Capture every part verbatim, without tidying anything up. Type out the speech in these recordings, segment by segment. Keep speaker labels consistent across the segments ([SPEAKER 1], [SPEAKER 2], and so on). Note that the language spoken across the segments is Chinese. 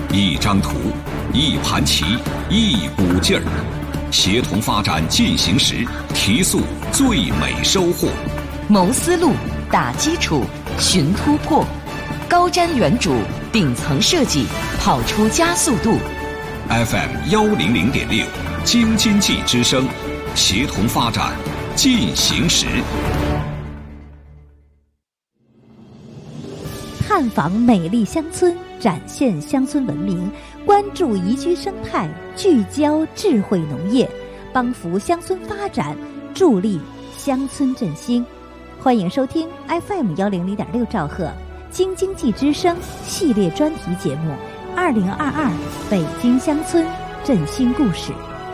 [SPEAKER 1] 一张图，一盘棋，一股劲儿，协同发展进行时，提速最美收获。
[SPEAKER 2] 谋思路，打基础，寻突破，高瞻远瞩，顶层设计，跑出加速度。
[SPEAKER 1] F M 幺零零点六，京津冀之声，协同发展进行时。
[SPEAKER 3] 探访美丽乡村，展现乡村文明，关注宜居生态，聚焦智慧农业，帮扶乡村发展，助力乡村振兴。欢迎收听 F M 幺零零点六兆赫京津冀之声系列专题节目《二零二二北京乡村振兴故事》。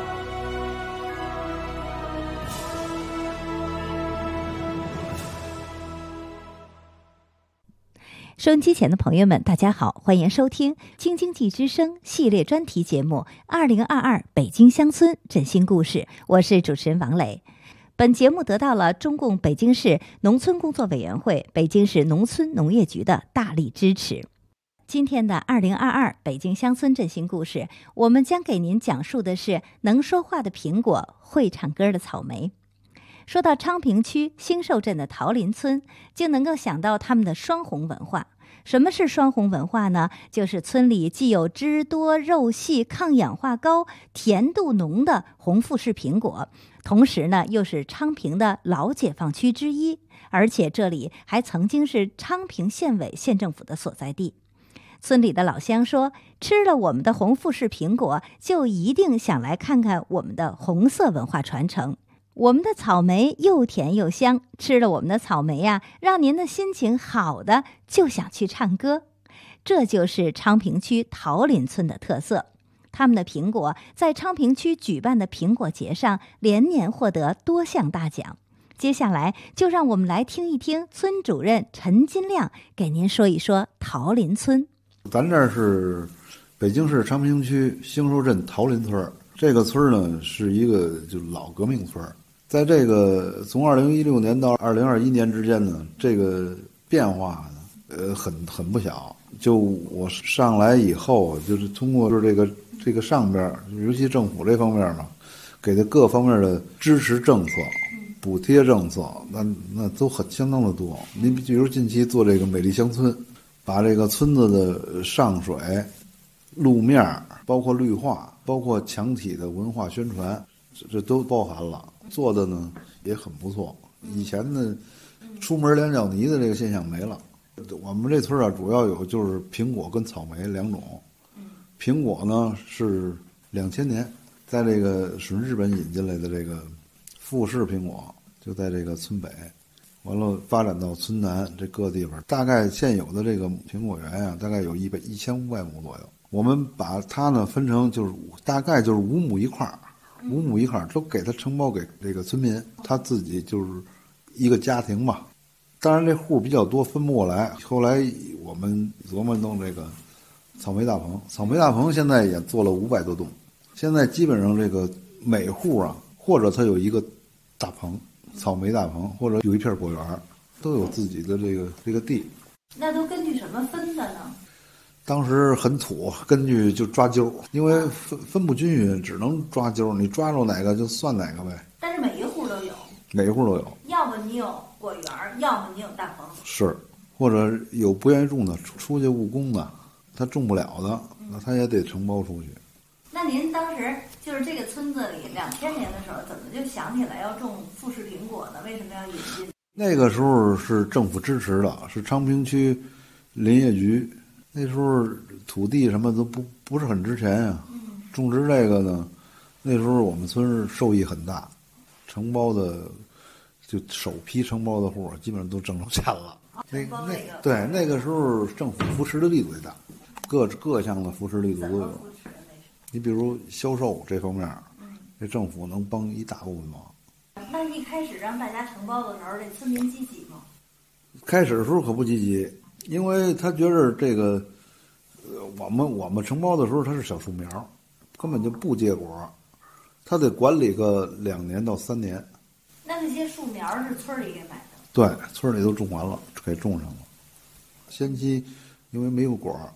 [SPEAKER 3] 收音机前的朋友们，大家好，欢迎收听京津冀之声系列专题节目《二零二二北京乡村振兴故事》，我是主持人王磊。本节目得到了中共北京市农村工作委员会、北京市农村农业局的大力支持。今天的二零二二北京乡村振兴故事，我们将给您讲述的是能说话的苹果，会唱歌的草莓。说到昌平区兴寿镇的桃林村，就能够想到他们的双红文化。什么是双红文化呢？就是村里既有汁多肉细、抗氧化高、甜度浓的红富士苹果，同时呢又是昌平的老解放区之一，而且这里还曾经是昌平县委县政府的所在地。村里的老乡说，吃了我们的红富士苹果，就一定想来看看我们的红色文化传承。我们的草莓又甜又香，吃了我们的草莓呀、啊，让您的心情好的就想去唱歌。这就是昌平区桃林村的特色。他们的苹果在昌平区举办的苹果节上连年获得多项大奖。接下来就让我们来听一听村主任陈金亮给您说一说桃林村。
[SPEAKER 4] 咱这是北京市昌平区兴寿镇桃林村，这个村呢是一个就老革命村。在这个从二零一六年到二零二一年之间呢，这个变化呢，呃，很很不小。就我上来以后，就是通过就是这个这个上边，尤其政府这方面嘛，给的各方面的支持政策、补贴政策，那那都很相当的多。您比如近期做这个美丽乡村，把这个村子的上水、路面，包括绿化，包括墙体的文化宣传，这这都包含了。做的呢也很不错，以前呢出门两脚泥的这个现象没了。我们这村啊主要有就是苹果跟草莓两种。苹果呢是两千年在这个从日本引进来的这个富士苹果，就在这个村北，完了发展到村南这各地方，大概现有的这个苹果园啊，大概有一百一千五百亩左右。我们把它呢分成就是大概就是五亩一块儿。五亩一块都给他承包给这个村民，他自己就是一个家庭嘛。当然这户比较多，分不过来。后来我们琢磨弄这个草莓大棚，草莓大棚现在也做了五百多栋。现在基本上这个每户啊，或者他有一个大棚，草莓大棚，或者有一片果园，都有自己的这个这个地。
[SPEAKER 3] 那都根据什么分的呢？
[SPEAKER 4] 当时很土，根据就抓阄，因为分分不均匀，只能抓阄，你抓住哪个就算哪个呗。
[SPEAKER 3] 但是每一户都有，
[SPEAKER 4] 每一户都有。
[SPEAKER 3] 要么你有果园，要么你有大棚。
[SPEAKER 4] 是，或者有不愿意种的，出去务工的，他种不了的，那他也得承包出去。
[SPEAKER 3] 那您当时就是这个村子里两千年的时候，怎么就想起来要种富士苹果呢？为什么要引进？
[SPEAKER 4] 那个时候是政府支持的，是昌平区林业局。那时候土地什么都不不是很值钱啊，种植这个呢，那时候我们村受益很大，承包的就首批承包的户基本上都挣着钱了。那那对那个时候政府扶持的力度最大，各各项的扶持力度都有。你比如销售这方面，这政府能帮一大部分忙。
[SPEAKER 3] 那一开始让大家承包的时候，这村民积极吗？
[SPEAKER 4] 开始的时候可不积极。因为他觉得这个，呃，我们我们承包的时候它是小树苗，根本就不结果，他得管理个两年到三年。
[SPEAKER 3] 那那些树苗是村里给买的？
[SPEAKER 4] 对，村里都种完了，给种上了。先期因为没有果，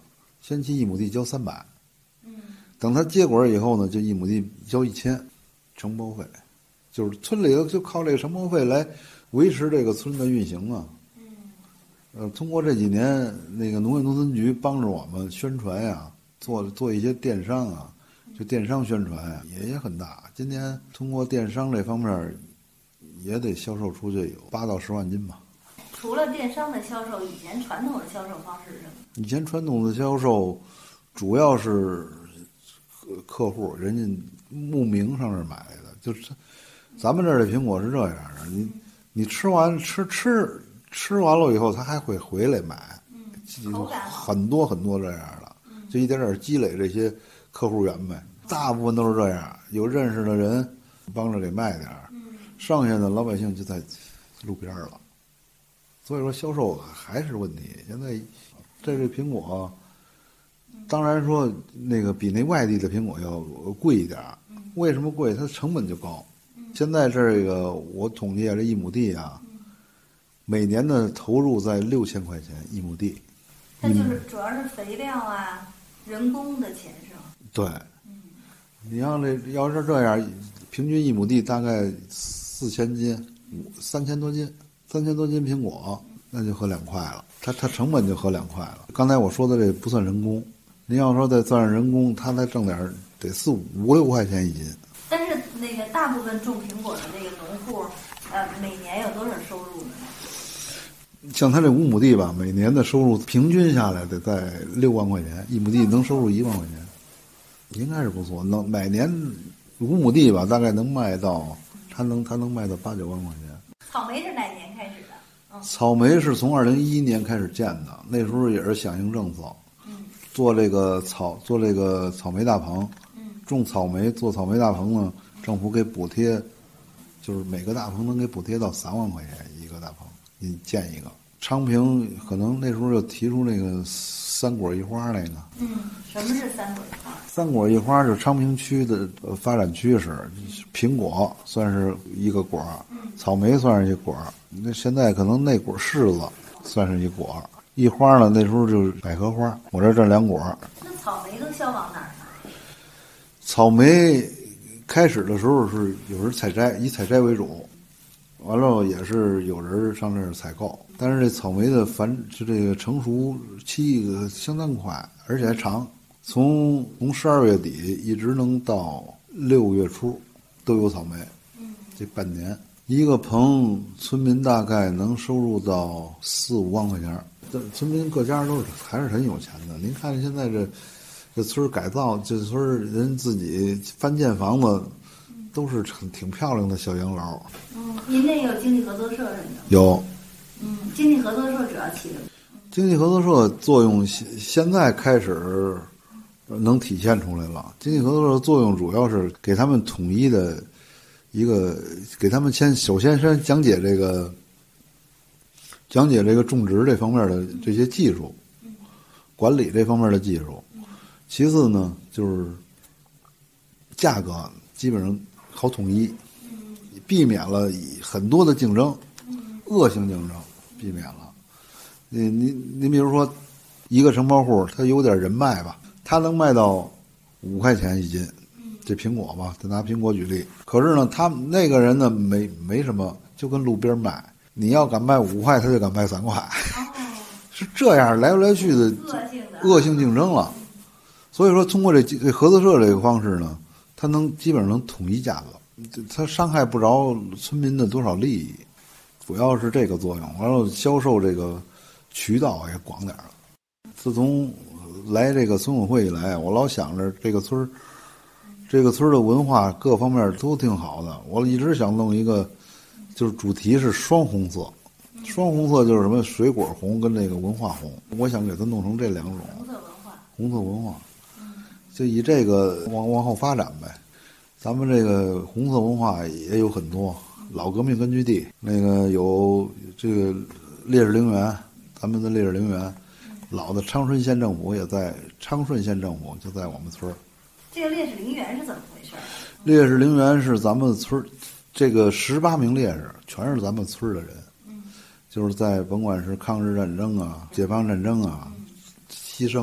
[SPEAKER 4] 先期一亩地交三百，嗯，等它结果以后呢，就一亩地交一千，承包费，就是村里头就靠这个承包费来维持这个村的运行啊。嗯，呃，通过这几年那个农业农村局帮着我们宣传呀，做做一些电商啊，就电商宣传呀，也也很大。今年通过电商这方面，也得销售出去有八到十万斤吧。
[SPEAKER 3] 除了电商的销售，以前传统的销售方式是什么？
[SPEAKER 4] 以前传统的销售，主要是客户人家慕名上这儿买来的，就是咱们这儿的苹果是这样的，你你吃完吃吃吃完了以后，他还会回来买，
[SPEAKER 3] 嗯，口感好，
[SPEAKER 4] 很多很多这样的，就一点点积累这些客户源呗。大部分都是这样，有认识的人帮着给卖点儿，剩下的老百姓就在路边了。所以说销售还是问题。现在这这苹果，当然说那个比那外地的苹果要贵一点，为什么贵？它的成本就高。现在这个我统计啊，这一亩地啊，每年的投入在六千块钱一亩地。
[SPEAKER 3] 它就是主要是肥料啊、人工的钱是吗？
[SPEAKER 4] 对，你要这要是这样，平均一亩地大概四千斤，三千多斤。三千多斤苹果，那就合两块了。它它成本就合两块了。刚才我说的这不算人工，您要说再算上人工，他再挣点得四五五六块钱一斤。
[SPEAKER 3] 但是那个大部分种苹果的这个农户，呃，每年有多少收入呢？
[SPEAKER 4] 像他这五亩地吧，每年的收入平均下来得在六万块钱，一亩地能收入一万块钱，应该是不错。能每年五亩地吧，大概能卖到，他能他能卖到八九万块钱。
[SPEAKER 3] 草莓是哪年开始的？嗯、
[SPEAKER 4] 草莓是从二零一一年开始建的，那时候也是响应政策，嗯、做这个草做这个草莓大棚，嗯、种草莓做草莓大棚呢，政府给补贴，就是每个大棚能给补贴到三万块钱一个大棚，你建一个。昌平可能那时候就提出那个三果一花那个。
[SPEAKER 3] 嗯，什么是三果一花？
[SPEAKER 4] 三果一花就是昌平区的发展趋势，苹果算是一个果，草莓算是一果，那现在可能那果柿子算是一果，一花呢那时候就是百合花，我这这两果。
[SPEAKER 3] 那草莓都销往哪儿呢？
[SPEAKER 4] 草莓开始的时候是有人采摘，以采摘为主，完了也是有人上这儿采购，但是这草莓的繁就这个成熟期相当快，而且还长，从从十二月底一直能到六月初都有草莓。嗯，这半年一个棚村民大概能收入到四五万块钱，这村民各家都是还是很有钱的。您看现在这这村改造，这村人自己翻建房子，都是挺挺漂亮的小洋楼。
[SPEAKER 3] 嗯，您那有经济合作社什么的？
[SPEAKER 4] 有。
[SPEAKER 3] 嗯，经济合作社主要起的。
[SPEAKER 4] 经济合作社作用现现在开始能体现出来了。经济合作社的作用主要是给他们统一的一个，给他们先首先先讲解这个讲解这个种植这方面的这些技术，管理这方面的技术。其次呢，就是价格基本上好统一，避免了很多的竞争，恶性竞争避免了。你你你比如说，一个承包户他有点人脉吧，他能卖到五块钱一斤，这苹果吧，他拿苹果举例。可是呢，他那个人呢没没什么，就跟路边卖。你要敢卖五块，他就敢卖三块，是这样来来去的恶性竞争了。所以说，通过这这合作社这个方式呢，它能基本上能统一价格，它伤害不着村民的多少利益，主要是这个作用。完了，销售这个渠道也广点了。自从来这个村委会以来，我老想着这个村儿，这个村儿的文化各方面都挺好的。我一直想弄一个，就是主题是双红色，双红色就是什么水果红跟那个文化红，我想给它弄成这两种。
[SPEAKER 3] 红色文化，
[SPEAKER 4] 红色文化，就以这个往往后发展呗。咱们这个红色文化也有很多，老革命根据地那个有这个烈士陵园，咱们的烈士陵园，老的昌顺县政府也在，昌顺县政府就在我们村儿。
[SPEAKER 3] 这个烈士陵园是怎么回事？
[SPEAKER 4] 烈士陵园是咱们村儿，这个十八名烈士全是咱们村儿的人，嗯，就是在甭管是抗日战争啊、解放战争啊，牺牲了。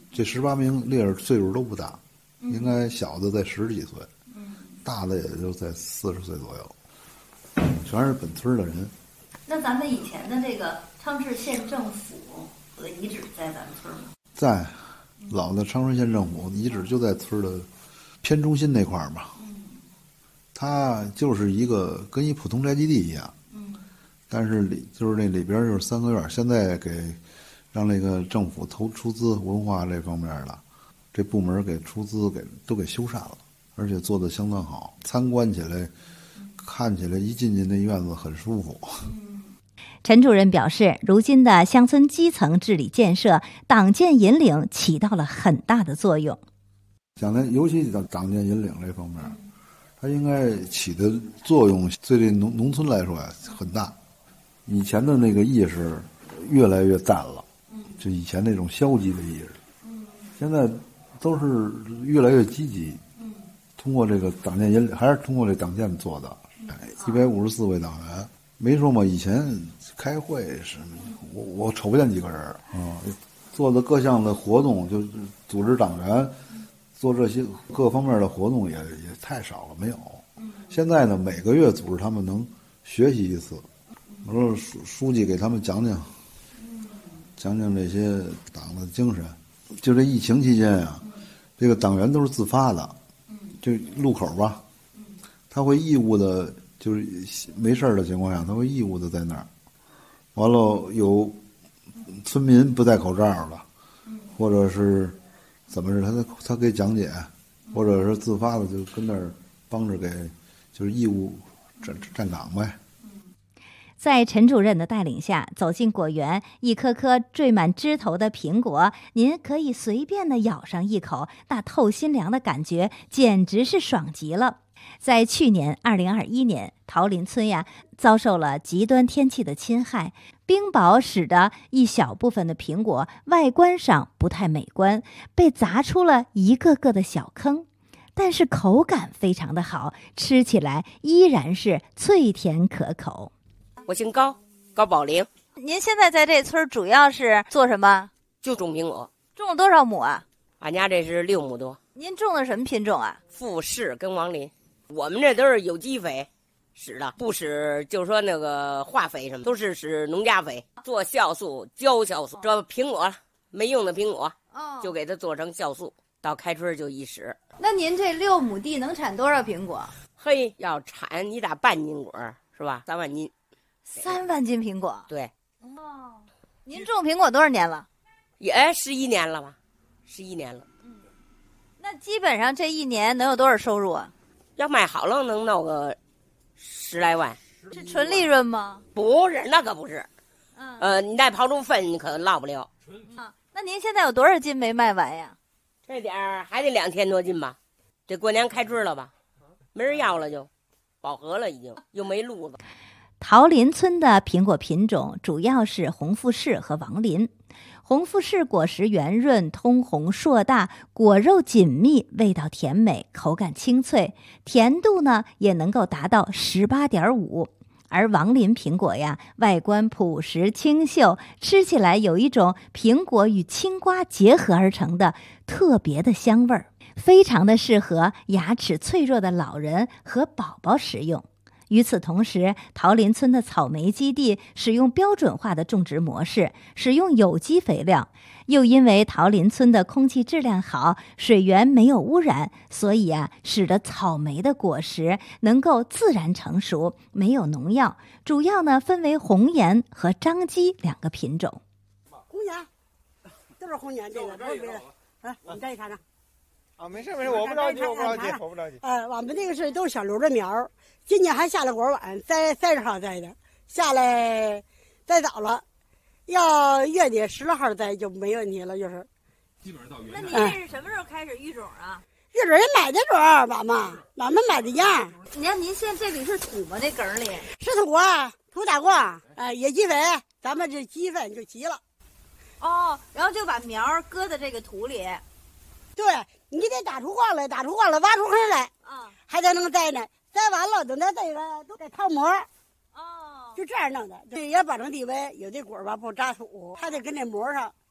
[SPEAKER 4] 这十八名烈士岁数都不大，嗯、应该小的在十几岁，嗯，大的也就在四十岁左右，全是本村的人。
[SPEAKER 3] 那咱们以前的这个昌市县政府的遗址在咱们村吗？
[SPEAKER 4] 在，老的昌市县政府遗址就在村的偏中心那块儿吧。嗯，它就是一个跟一普通宅基地一样。嗯，但是里就是那里边就是三合院，现在给让那个政府投出资文化这方面的这部门给出资给都给修缮了，而且做得相当好，参观起来看起来一进去那院子很舒服。
[SPEAKER 3] 陈主任表示，如今的乡村基层治理建设，党建引领起到了很大的作用。
[SPEAKER 4] 讲的尤其党党建引领这方面，它应该起的作用对这农农村来说呀很大。以前的那个意识越来越淡了，就以前那种消极的意识，现在都是越来越积极。通过这个党建引领，还是通过这党建做的，一百五十四位党员。没说嘛，以前开会是，我我瞅不见几个人啊、嗯，做的各项的活动，就组织党员做这些各方面的活动也也太少了，没有。现在呢，每个月组织他们能学习一次，完了书书记给他们讲讲，讲讲这些党的精神。就这疫情期间呀、啊，这个党员都是自发的，就路口吧，他会义务的。就是没事的情况下，他会义务的在那儿。完了，有村民不戴口罩了，或者是怎么着，他他给讲解，或者是自发的就跟那儿帮着给，就是义务站站岗呗。
[SPEAKER 3] 在陈主任的带领下，走进果园，一颗颗缀满枝头的苹果，您可以随便的咬上一口，那透心凉的感觉简直是爽极了。在去年二零二一年，桃林村呀遭受了极端天气的侵害，冰雹使得一小部分的苹果外观上不太美观，被砸出了一个个的小坑，但是口感非常的好，吃起来依然是脆甜可口。
[SPEAKER 5] 我姓高，高宝玲。
[SPEAKER 3] 您现在在这村主要是做什么？
[SPEAKER 5] 就种苹果。
[SPEAKER 3] 种了多少亩啊？
[SPEAKER 5] 俺家这是六亩多。
[SPEAKER 3] 您种的什么品种啊？
[SPEAKER 5] 富士跟王林。我们这都是有机肥使的，不使就说那个化肥什么，都是使农家肥，做酵素、浇酵素。这苹果没用的苹果，就给它做成酵素，到开春就一使。
[SPEAKER 3] 那您这六亩地能产多少苹果？
[SPEAKER 5] 嘿，要产你打半斤果是吧？三万斤。
[SPEAKER 3] 三万斤苹果？
[SPEAKER 5] 对。
[SPEAKER 3] 哦，您种苹果多少年了？
[SPEAKER 5] 也十一年了吧，十一年了。
[SPEAKER 3] 嗯，那基本上这一年能有多少收入啊？
[SPEAKER 5] 要卖好了能弄个十来万。
[SPEAKER 3] 是纯利润吗？
[SPEAKER 5] 不是，那可不是。嗯，呃，你再刨出粪，你可落不了。
[SPEAKER 3] 啊，那您现在有多少斤没卖完呀？
[SPEAKER 5] 这点儿还得两千多斤吧。这过年开春了吧，没人要了就，饱和了已经，又没路子。
[SPEAKER 3] 桃林村的苹果品种主要是红富士和王林。红富士果实圆润、通红、硕大，果肉紧密，味道甜美，口感清脆，甜度呢也能够达到十八点五。而王林苹果呀，外观朴实清秀，吃起来有一种苹果与青瓜结合而成的特别的香味儿，非常的适合牙齿脆弱的老人和宝宝食用。与此同时，桃林村的草莓基地使用标准化的种植模式，使用有机肥料，又因为桃林村的空气质量好，水源没有污染，所以啊，使得草莓的果实能够自然成熟，没有农药。主要呢分为红颜和张基两个品种。
[SPEAKER 6] 红颜都是红颜，这个不是别的。来，我们再一看看。
[SPEAKER 7] 啊，没事没事，我不着急，我不着急，我不着急。
[SPEAKER 6] 呃，我们这个是都是小瘤的苗，今年还下了果晚，在三十号摘的，下来摘早了，要月底十来号摘就没问题了，就是。
[SPEAKER 8] 基本上到月底。
[SPEAKER 3] 那您这是什么时候开始育种啊？
[SPEAKER 6] 育种人买的种，妈妈，俺们买的样。
[SPEAKER 3] 你看您现在这里是土吗？这梗里
[SPEAKER 6] 是土啊，土打过，呃，野鸡肥，咱们这鸡粪就齐了。
[SPEAKER 3] 哦，然后就把苗搁在这个土里。
[SPEAKER 6] 对，你得打出光来，打出光来，挖出坑来，啊、嗯，还得能栽呢。栽完了，等它这个都得套膜，哦，就这样弄的，这也保证地位。有的果吧不扎土，还得跟那膜上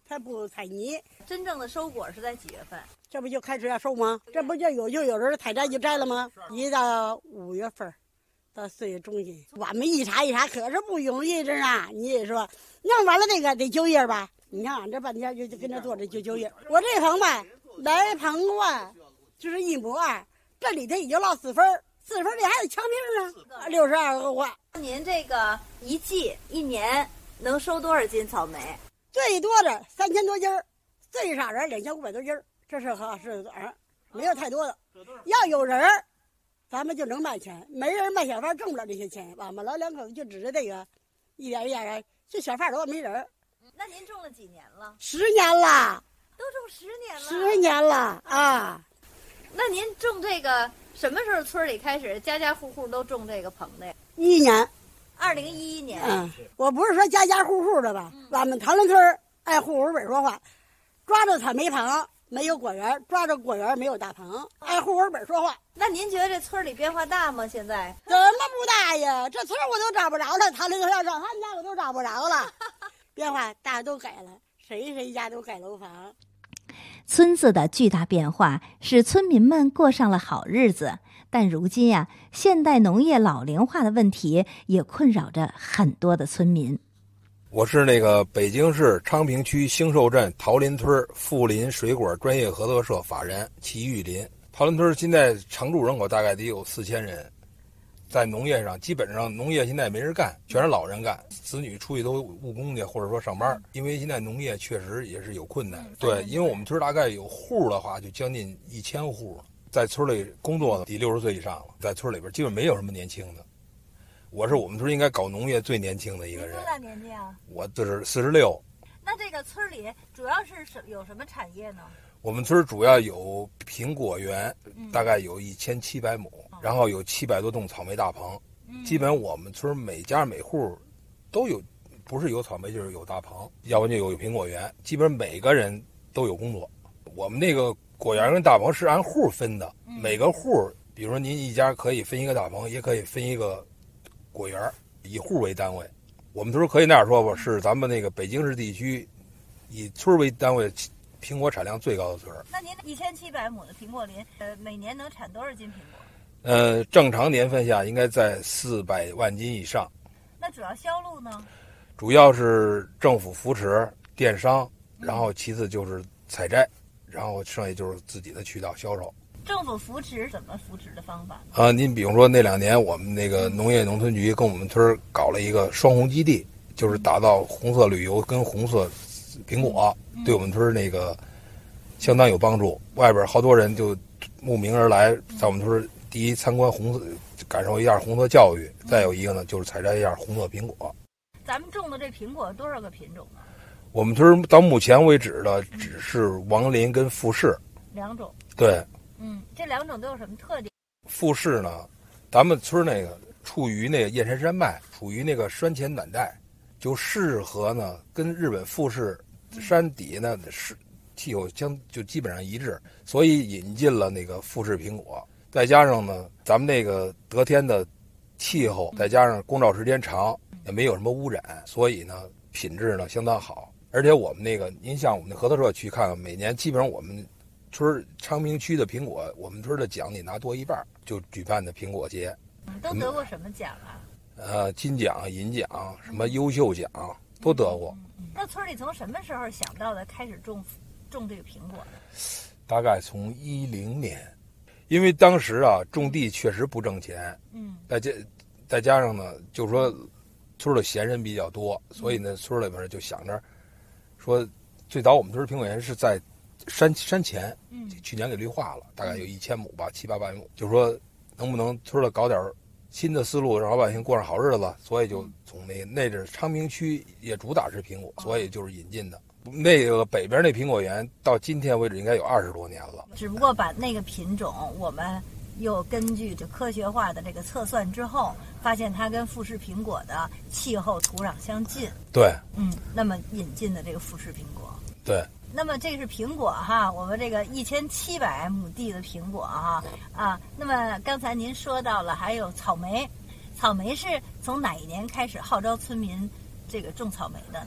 [SPEAKER 6] 它不采泥。
[SPEAKER 3] 真正的收果是在几月份？
[SPEAKER 6] 这不就开始要收吗？这不就有就有人采摘就摘了吗？一到五月份，到四月中旬，我们一查一查可是不容易，这啊！你也说弄完了那个得九月吧？你看俺这半天就就跟着做这就九月。我这棚吧，来棚万就是一亩二，这里头也就落四分，四分里还有强平呢，六十二个花。
[SPEAKER 3] 您这个一季一年能收多少斤草莓？
[SPEAKER 6] 最多的三千多斤儿，最少的两千五百多斤儿。这是合适的儿，没有太多的。要有人儿，咱们就能卖钱；没人卖小贩挣不了这些钱。我们老两口子就指着这个，一点一点的，这小贩多没人。
[SPEAKER 3] 那您种了几年了？
[SPEAKER 6] 十年了，
[SPEAKER 3] 都种十年了。
[SPEAKER 6] 十年了啊！
[SPEAKER 3] 那您种这个什么时候村里开始家家户户都种这个棚的呀？
[SPEAKER 6] 一年，
[SPEAKER 3] 二零一一年。
[SPEAKER 6] 嗯，我不是说家家户户的吧？嗯、我们唐人村按户口本说话，抓着草莓棚。没有果园，抓着果园没有大棚，按户口本说话。
[SPEAKER 3] 那您觉得这村里变化大吗？现在
[SPEAKER 6] 怎么不大呀？这村我都找不着了，他那个要找他们家我都找不着了。变化大都改了，谁谁家都改楼房。
[SPEAKER 3] 村子的巨大变化使村民们过上了好日子，但如今呀、啊，现代农业老龄化的问题也困扰着很多的村民。
[SPEAKER 8] 我是那个北京市昌平区兴寿镇桃林村富林水果专业合作社法人齐玉林。桃林村现在常住人口大概得有四千人，在农业上基本上农业现在没人干，全是老人干，子女出去都务工去或者说上班。因为现在农业确实也是有困难。对，因为我们村大概有户的话就将近一千户，在村里工作的得六十岁以上了，在村里边基本没有什么年轻的。我是我们村应该搞农业最年轻的一个人。
[SPEAKER 3] 多大年纪啊？
[SPEAKER 8] 我就是四十六。
[SPEAKER 3] 那这个村里主要是什有什么产业呢？
[SPEAKER 8] 我们村主要有苹果园，嗯、大概有一千七百亩，嗯、然后有七百多栋草莓大棚。嗯、基本我们村每家每户都有，不是有草莓就是有大棚，要不就有苹果园。基本每个人都有工作。我们那个果园跟大棚是按户分的，嗯、每个户，比如说您一家可以分一个大棚，也可以分一个果园，以户为单位。我们村可以那样说吧，是咱们那个北京市地区以村为单位苹果产量最高的村。
[SPEAKER 3] 那您一千七百亩的苹果林，呃，每年能产多少斤苹果？
[SPEAKER 8] 呃，正常年份下应该在四百万斤以上。
[SPEAKER 3] 那主要销路呢？
[SPEAKER 8] 主要是政府扶持、电商，然后其次就是采摘，然后剩下就是自己的渠道销售。
[SPEAKER 3] 政府扶持怎么扶持的方法？
[SPEAKER 8] 啊，您比如说那两年我们那个农业农村局跟我们村搞了一个双红基地，就是打造红色旅游跟红色苹果，嗯、对我们村那个相当有帮助。外边好多人就慕名而来，在我们村第一参观红色，感受一下红色教育；再有一个呢，就是采摘一下红色苹果。
[SPEAKER 3] 咱们种的这苹果多少个品种呢？
[SPEAKER 8] 我们村到目前为止的只是王林跟富士
[SPEAKER 3] 两种。
[SPEAKER 8] 对。
[SPEAKER 3] 嗯，这两种都有什么特点？
[SPEAKER 8] 富士呢，咱们村那个处于那个燕山山脉，处于那个山前暖带，就适合呢跟日本富士山底呢是气候相就基本上一致，所以引进了那个富士苹果。再加上呢，咱们那个得天的气候，再加上光照时间长，也没有什么污染，所以呢品质呢相当好。而且我们那个，您像我们的合作社去看看，每年基本上我们村昌平区的苹果，我们村的奖得拿多一半，就举办的苹果节。
[SPEAKER 3] 都得过什么奖啊？
[SPEAKER 8] 呃，金奖、银奖，什么优秀奖都得过。
[SPEAKER 3] 嗯、那村里从什么时候想到的开始种种这个苹果？
[SPEAKER 8] 大概从一零年，因为当时啊种地确实不挣钱，嗯，再加再加上呢，就是说村里闲人比较多，所以呢村里边就想着说，最早我们村苹果园是在山山前，嗯，去年给绿化了，大概有一千亩吧，七八百亩。就说能不能村里搞点新的思路，让老百姓过上好日子，所以就从那那阵昌平区也主打是苹果，所以就是引进的。那个北边那苹果园到今天为止应该有二十多年了，
[SPEAKER 3] 只不过把那个品种我们又根据这科学化的这个测算之后，发现它跟富士苹果的气候土壤相近。
[SPEAKER 8] 对，
[SPEAKER 3] 嗯，那么引进的这个富士苹果。
[SPEAKER 8] 对。
[SPEAKER 3] 那么这是苹果哈，我们这个一千七百亩地的苹果哈啊。那么刚才您说到了还有草莓，草莓是从哪一年开始号召村民这个种草莓的呢？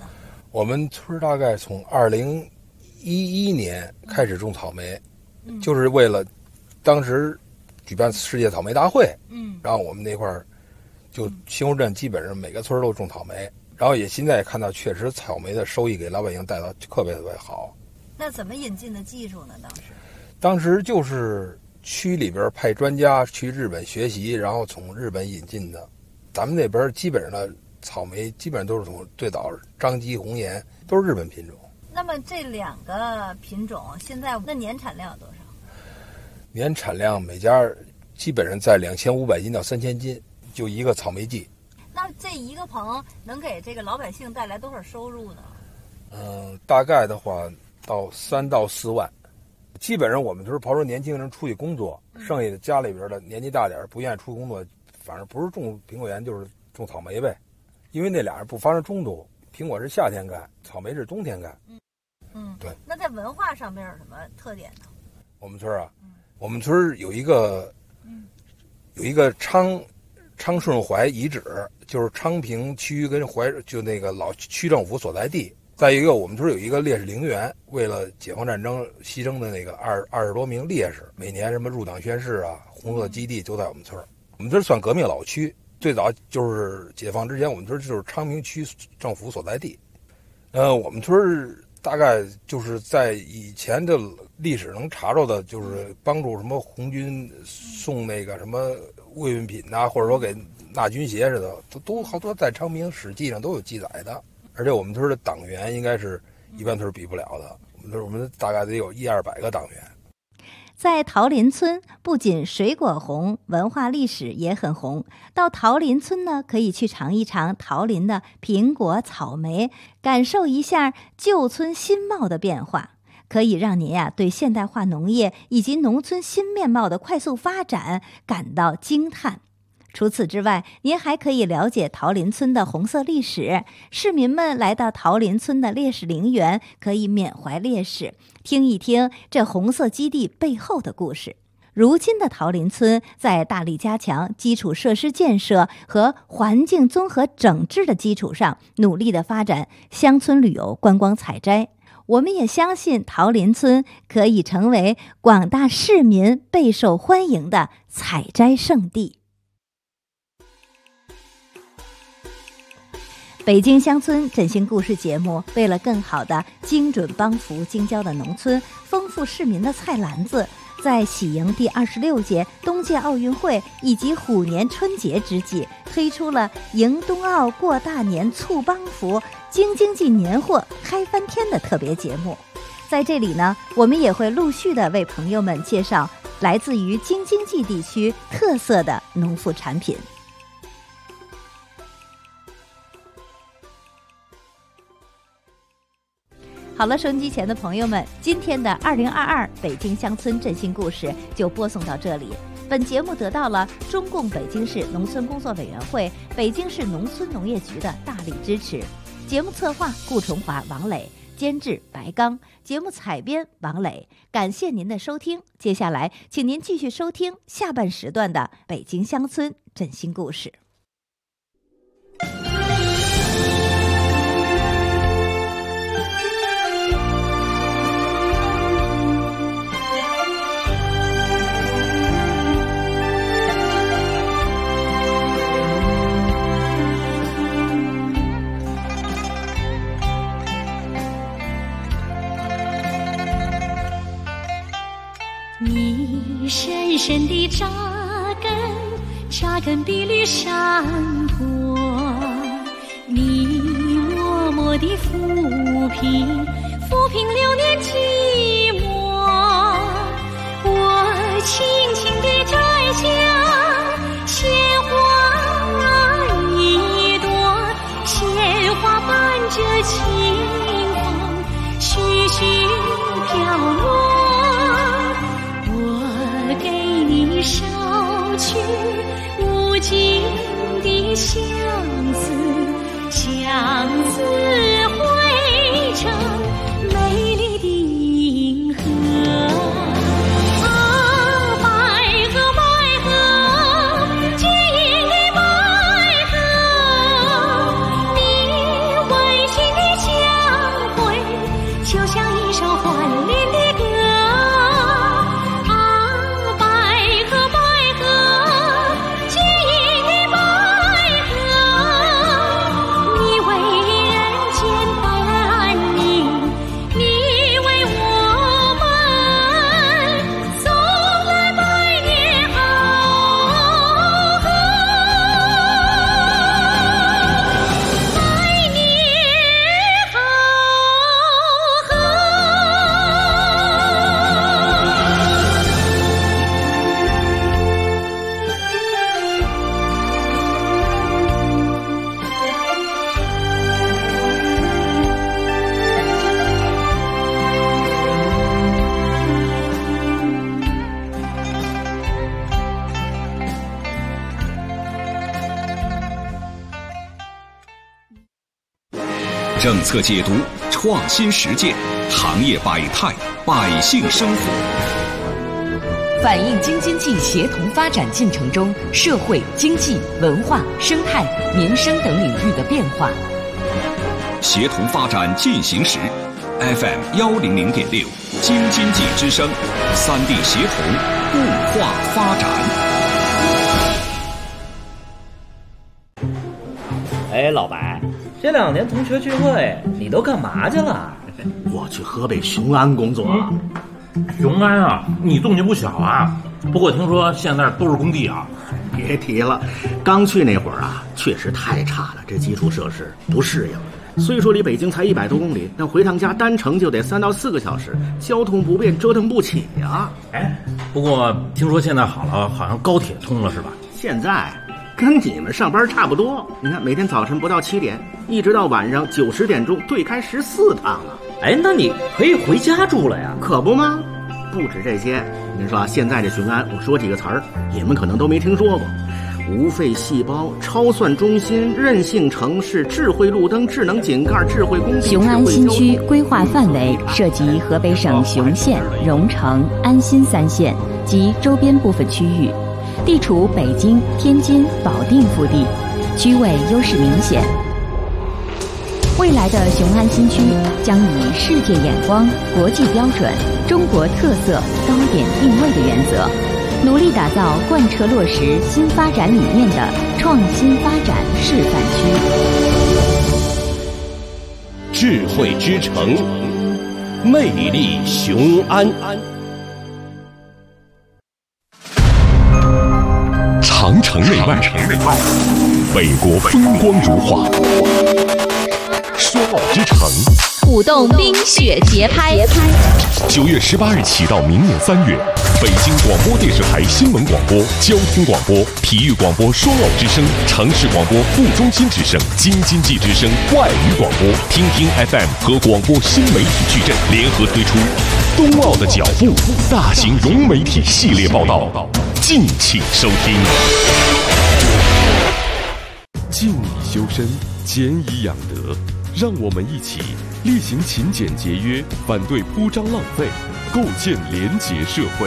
[SPEAKER 8] 我们村大概从二零一一年开始种草莓，嗯、就是为了当时举办世界草莓大会，嗯，然后我们那块儿就西红镇基本上每个村都种草莓，然后也现在也看到确实草莓的收益给老百姓带到特别特别好。
[SPEAKER 3] 那怎么引进的技术呢？当时，
[SPEAKER 8] 当时就是区里边派专家去日本学习，然后从日本引进的。咱们那边基本上的草莓基本上都是从最早张基、红岩都是日本品种。
[SPEAKER 3] 那么这两个品种现在那年产量有多少？
[SPEAKER 8] 年产量每家基本上在两千五百斤到三千斤，就一个草莓季。
[SPEAKER 3] 那这一个棚能给这个老百姓带来多少收入呢？
[SPEAKER 8] 嗯，大概的话到三到四万。基本上我们就是刨出年轻人出去工作，嗯、剩下的家里边的年纪大点不愿意出去工作，反正不是种苹果园就是种草莓呗，因为那俩人不发生冲突。苹果是夏天干，草莓是冬天干。
[SPEAKER 3] 嗯嗯，
[SPEAKER 8] 对。
[SPEAKER 3] 那在文化上面有什么特点呢？
[SPEAKER 8] 我们村啊，嗯、我们村有一个，嗯、有一个昌昌顺怀遗址，就是昌平区跟怀就那个老区政府所在地。再一个，我们村有一个烈士陵园，为了解放战争牺牲的那个二二十多名烈士，每年什么入党宣誓啊、红色基地都在我们村。我们村算革命老区，最早就是解放之前，我们村就是昌平区政府所在地。呃，我们村大概就是在以前的历史能查着的，就是帮助什么红军送那个什么慰问品呐、啊，或者说给纳军鞋似的，都都好多在昌平史记上都有记载的。而且我们村的党员应该是一般村比不了的，我们村我们大概得有一二百个党员。
[SPEAKER 3] 在桃林村，不仅水果红，文化历史也很红。到桃林村呢，可以去尝一尝桃林的苹果、草莓，感受一下旧村新貌的变化，可以让您呀、啊、对现代化农业以及农村新面貌的快速发展感到惊叹。除此之外，您还可以了解桃林村的红色历史。市民们来到桃林村的烈士陵园，可以缅怀烈士，听一听这红色基地背后的故事。如今的桃林村在大力加强基础设施建设和环境综合整治的基础上，努力的发展乡村旅游观光采摘。我们也相信桃林村可以成为广大市民备受欢迎的采摘圣地。北京乡村振兴故事节目为了更好的精准帮扶京郊的农村，丰富市民的菜篮子，在喜迎第二十六届冬季奥运会以及虎年春节之际，推出了迎冬奥过大年促帮扶京津冀年货嗨翻天的特别节目。在这里呢，我们也会陆续的为朋友们介绍来自于京津冀地区特色的农副产品。好了，收音机前的朋友们，今天的二零二二北京乡村振兴故事就播送到这里。本节目得到了中共北京市农村工作委员会、北京市农村农业局的大力支持。节目策划顾崇华、王磊，监制白刚，节目采编王磊。感谢您的收听，接下来请您继续收听下半时段的北京乡村振兴故事。
[SPEAKER 9] 你深深地扎根，扎根碧绿山坡，你默默地抚平，抚平流年寂寞。我轻轻地摘下鲜花一朵，鲜花伴着清风，徐徐飘落。捎去无尽的相思，相思汇成美丽的
[SPEAKER 1] 政策解读、创新实践、行业百态、百姓生活，
[SPEAKER 2] 反映京津冀协同发展进程中社会、经济、文化、生态、民生等领域的变化。
[SPEAKER 1] 协同发展进行时 ，F M 幺零零点六，京津冀之声，三地协同，固化发展。
[SPEAKER 10] 哎，老白，这两年同学聚会，你都干嘛去了？
[SPEAKER 11] 我去河北雄安工作。
[SPEAKER 12] 嗯、雄安啊，你动静不小啊。不过听说现在都是工地啊。
[SPEAKER 11] 别提了，刚去那会儿啊，确实太差了，这基础设施不适应。虽说离北京才一百多公里，但回趟家单程就得三到四个小时，交通不便，折腾不起呀。
[SPEAKER 12] 哎，不过听说现在好了，好像高铁通了是吧？
[SPEAKER 11] 现在跟你们上班差不多，你看每天早晨不到七点，一直到晚上九十点钟，对开十四趟啊。
[SPEAKER 10] 哎，那你可以回家住了呀？
[SPEAKER 11] 可不吗？不止这些，你说现在这雄安，我说几个词儿，你们可能都没听说过。无废细胞、超算中心、韧性城市、智慧路灯、智能井盖、智慧工地。
[SPEAKER 13] 雄安新区规划范围涉及河北省雄县、荣成、安新三县及周边部分区域，地处北京、天津、保定腹地，区位优势明显。未来的雄安新区将以世界眼光、国际标准、中国特色高点定位的原则，努力打造贯彻落实新发展理念的创新发展示范
[SPEAKER 14] 区。智慧之城，魅力雄安。
[SPEAKER 15] 长城内外，北国风光如画。说好之城，
[SPEAKER 16] 舞动冰雪节拍。
[SPEAKER 15] 九月十八日起到明年三月，北京广播电视台新闻广播、交通广播、体育广播双奥之声、城市广播副中心之声、京津冀之声外语广播、听听 F M 和广播新媒体矩阵联合推出《冬奥的脚步》大型融媒体系列报道，敬请收听。
[SPEAKER 17] 敬以修身，俭以养德。让我们一起力行勤俭节约，反对铺张浪费，构建廉洁社会。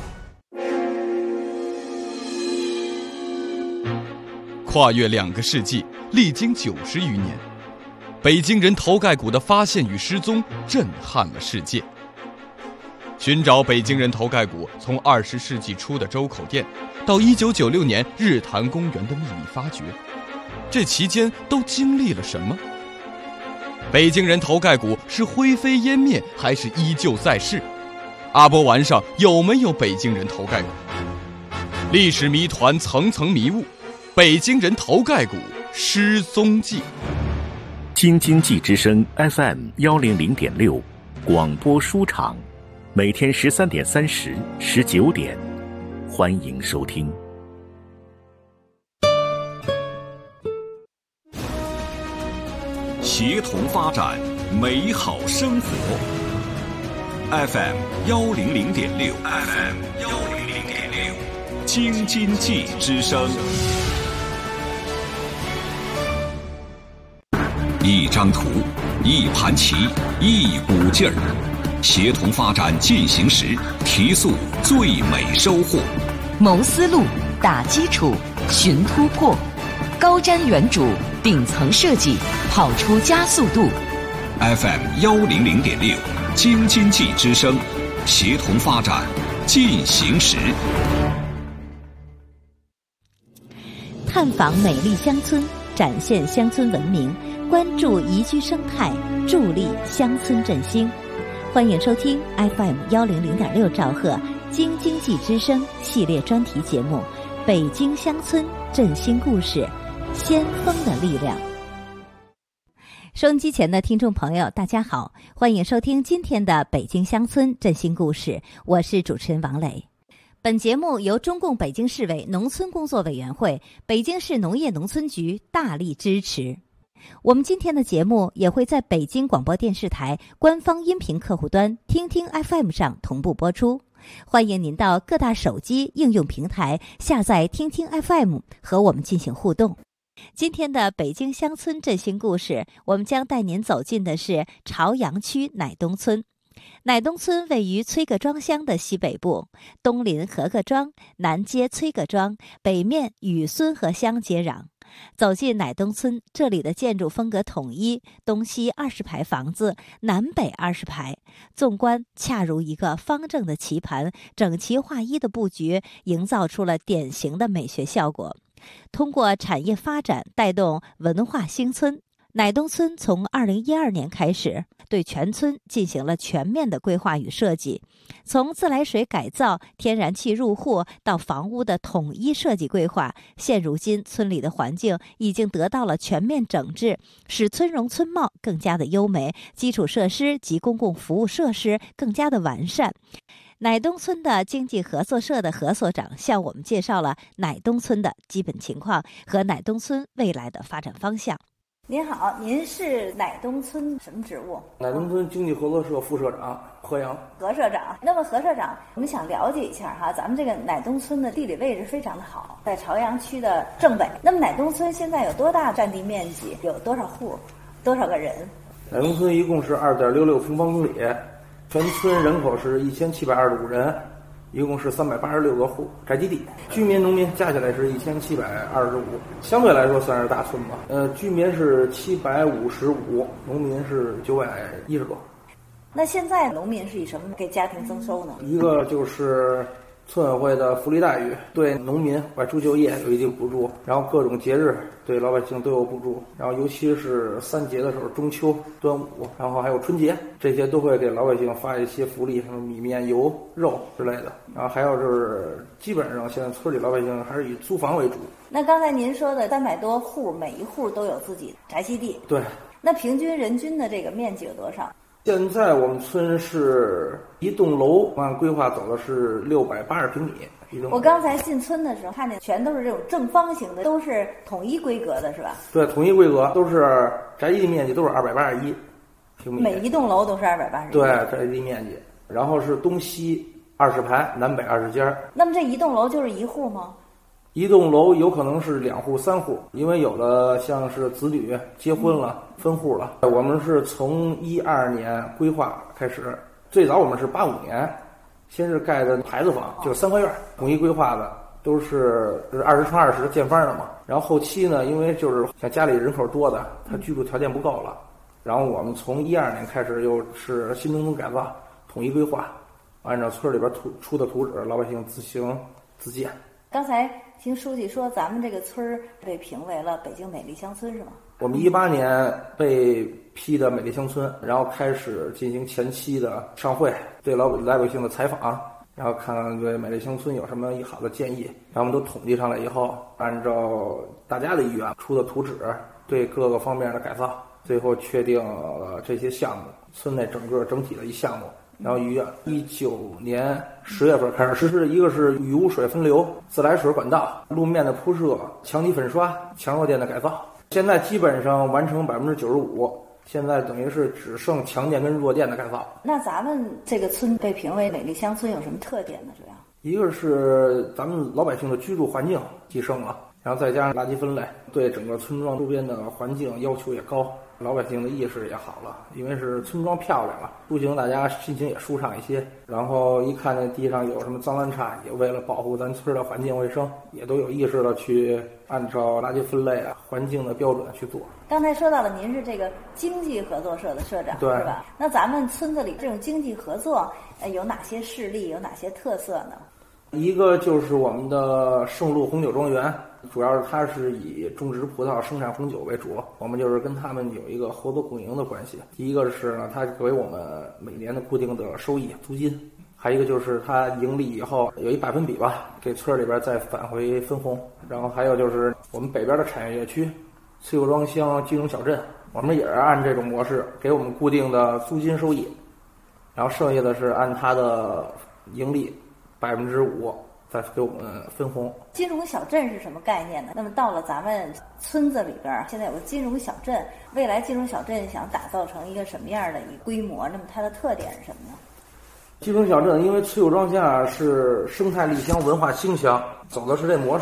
[SPEAKER 18] 跨越两个世纪，历经九十余年，北京人头盖骨的发现与失踪震撼了世界。寻找北京人头盖骨，从二十世纪初的周口店，到一九九六年日坛公园的秘密发掘，这期间都经历了什么？北京人头盖骨是灰飞烟灭，还是依旧在世？阿波丸上有没有北京人头盖骨？历史谜团层层迷雾，北京人头盖骨失踪记。
[SPEAKER 19] 京津冀之声 F M 幺零零点六广播书场，每天十三点三十、十九点，欢迎收听。
[SPEAKER 1] 协同发展，美好生活。F M 幺零零点六 ，F M 幺零零点六，京津冀之声。一张图，一盘棋，一股劲儿。协同发展进行时，提速最美收获。
[SPEAKER 2] 谋思路，打基础，寻突破，高瞻远瞩，顶层设计，跑出加速度。
[SPEAKER 1] F M 幺零零点六，京津冀之声，协同发展进行时。
[SPEAKER 3] 探访美丽乡村，展现乡村文明，关注宜居生态，助力乡村振兴。欢迎收听 F M 幺零零点六兆赫京津冀之声系列专题节目《北京乡村振兴故事》，先锋的力量。收音机前的听众朋友，大家好，欢迎收听今天的《北京乡村振兴故事》，我是主持人王磊。本节目由中共北京市委农村工作委员会、北京市农业农村局大力支持。我们今天的节目也会在北京广播电视台官方音频客户端听听 F M 上同步播出，欢迎您到各大手机应用平台下载听听 F M 和我们进行互动。 今天的北京乡村振兴故事，我们将带您走进的是朝阳区乃东村。乃东村位于崔各庄乡的西北部，东临和各庄，南接崔各庄，北面与孙河乡接壤。走进乃东村，这里的建筑风格统一，东西二十排房子，南北二十排，纵观恰如一个方正的棋盘，整齐划一的布局，营造出了典型的美学效果。通过产业发展带动文化兴村，乃东村从二零一二年开始，对全村进行了全面的规划与设计，从自来水改造、天然气入户到房屋的统一设计规划，现如今村里的环境已经得到了全面整治，使村容村貌更加的优美，基础设施及公共服务设施更加的完善。乃东村的经济合作社的何所长向我们介绍了乃东村的基本情况和乃东村未来的发展方向。您好，您是乃东村什么职务？
[SPEAKER 8] 乃东村经济合作社副社长何阳。
[SPEAKER 3] 何社长，那么何社长，我们想了解一下哈，咱们这个乃东村的地理位置非常的好，在朝阳区的正北。那么乃东村现在有多大占地面积？有多少户？多少个人？
[SPEAKER 8] 乃东村一共是二点六六平方公里。全村人口是一千七百二十五人，一共是三百八十六个户宅基地，居民农民加起来是一千七百二十五，相对来说算是大村吧。呃，居民是七百五十五，农民是九百一十多。
[SPEAKER 3] 那现在农民是以什么给家庭增收呢？
[SPEAKER 8] 一个就是村委会的福利待遇，对农民外出就业有一定补助，然后各种节日对老百姓都有补助，然后尤其是三节的时候，中秋、端午，然后还有春节，这些都会给老百姓发一些福利，什么米面油肉之类的。然后还有就是基本上现在村里老百姓还是以租房为主。
[SPEAKER 3] 那刚才您说的三百多户，每一户都有自己宅基地，
[SPEAKER 8] 对。
[SPEAKER 3] 那平均人均的这个面积有多少？
[SPEAKER 8] 现在我们村是一栋楼，按规划走的是六百八十平米。
[SPEAKER 3] 我刚才进村的时候看见全都是这种正方形的，都是统一规格的，是吧？
[SPEAKER 8] 对，统一规格，都是宅基地面积都是二百八十一平米。
[SPEAKER 3] 每一栋楼都是二百八十一。
[SPEAKER 8] 对，宅基地面积，然后是东西二十排，南北二十间。
[SPEAKER 3] 那么这一栋楼就是一户吗？
[SPEAKER 8] 一栋楼有可能是两户三户，因为有的像是子女结婚了、嗯、分户了。我们是从一二年规划开始，最早我们是八五年，先是盖的孩子房，就是三合院，统一规划的，都是就是二十乘二十建方的嘛。然后后期呢，因为就是像家里人口多的，他居住条件不够了，然后我们从一二年开始又是新农村改造，统一规划，按照村里边图出的图纸，老百姓自行自建。
[SPEAKER 3] 刚才听书记说，咱们这个村儿被评为了北京美丽乡村，是吗？
[SPEAKER 8] 我们一八年被批的美丽乡村，然后开始进行前期的上会，对老老百姓的采访，然后看看对美丽乡村有什么好的建议，然后我们都统计上来以后，按照大家的意愿出的图纸，对各个方面的改造，最后确定了这些项目，村内整个整体的一项目。然后于一九年十月份开始实施，一个是雨污水分流、自来水管道、路面的铺设、墙体粉刷、强弱电的改造。现在基本上完成百分之九十五，现在等于是只剩强电跟弱电的改造。
[SPEAKER 3] 那咱们这个村被评为美丽乡村有什么特点呢？主要
[SPEAKER 8] 一个是咱们老百姓的居住环境提升了，然后再加上垃圾分类，对整个村庄周边的环境要求也高。老百姓的意识也好了，因为是村庄漂亮了，出行大家心情也舒畅一些。然后一看见地上有什么脏乱差，也为了保护咱村的环境卫生，也都有意识的去按照垃圾分类啊、环境的标准去做。
[SPEAKER 3] 刚才说到了您是这个经济合作社的社长，
[SPEAKER 8] 对，
[SPEAKER 3] 是吧？那咱们村子里这种经济合作，呃，有哪些事例，有哪些特色呢？
[SPEAKER 8] 一个就是我们的圣路红酒庄园，主要是它是以种植葡萄、生产红酒为主，我们就是跟他们有一个合作共赢的关系。第一个是呢，它给我们每年的固定的收益租金，还有一个就是它盈利以后有一百分比吧，给村里边再返回分红。然后还有就是我们北边的产业园区崔各庄乡金融小镇，我们也是按这种模式给我们固定的租金收益，然后剩下的是按它的盈利百分之五再给我们分红。
[SPEAKER 3] 金融小镇是什么概念呢？那么到了咱们村子里边，现在有个金融小镇，未来金融小镇想打造成一个什么样的一个规模？那么它的特点是什么呢？
[SPEAKER 8] 金融小镇因为崔各庄乡是生态丽乡、文化兴乡，走的是这模式。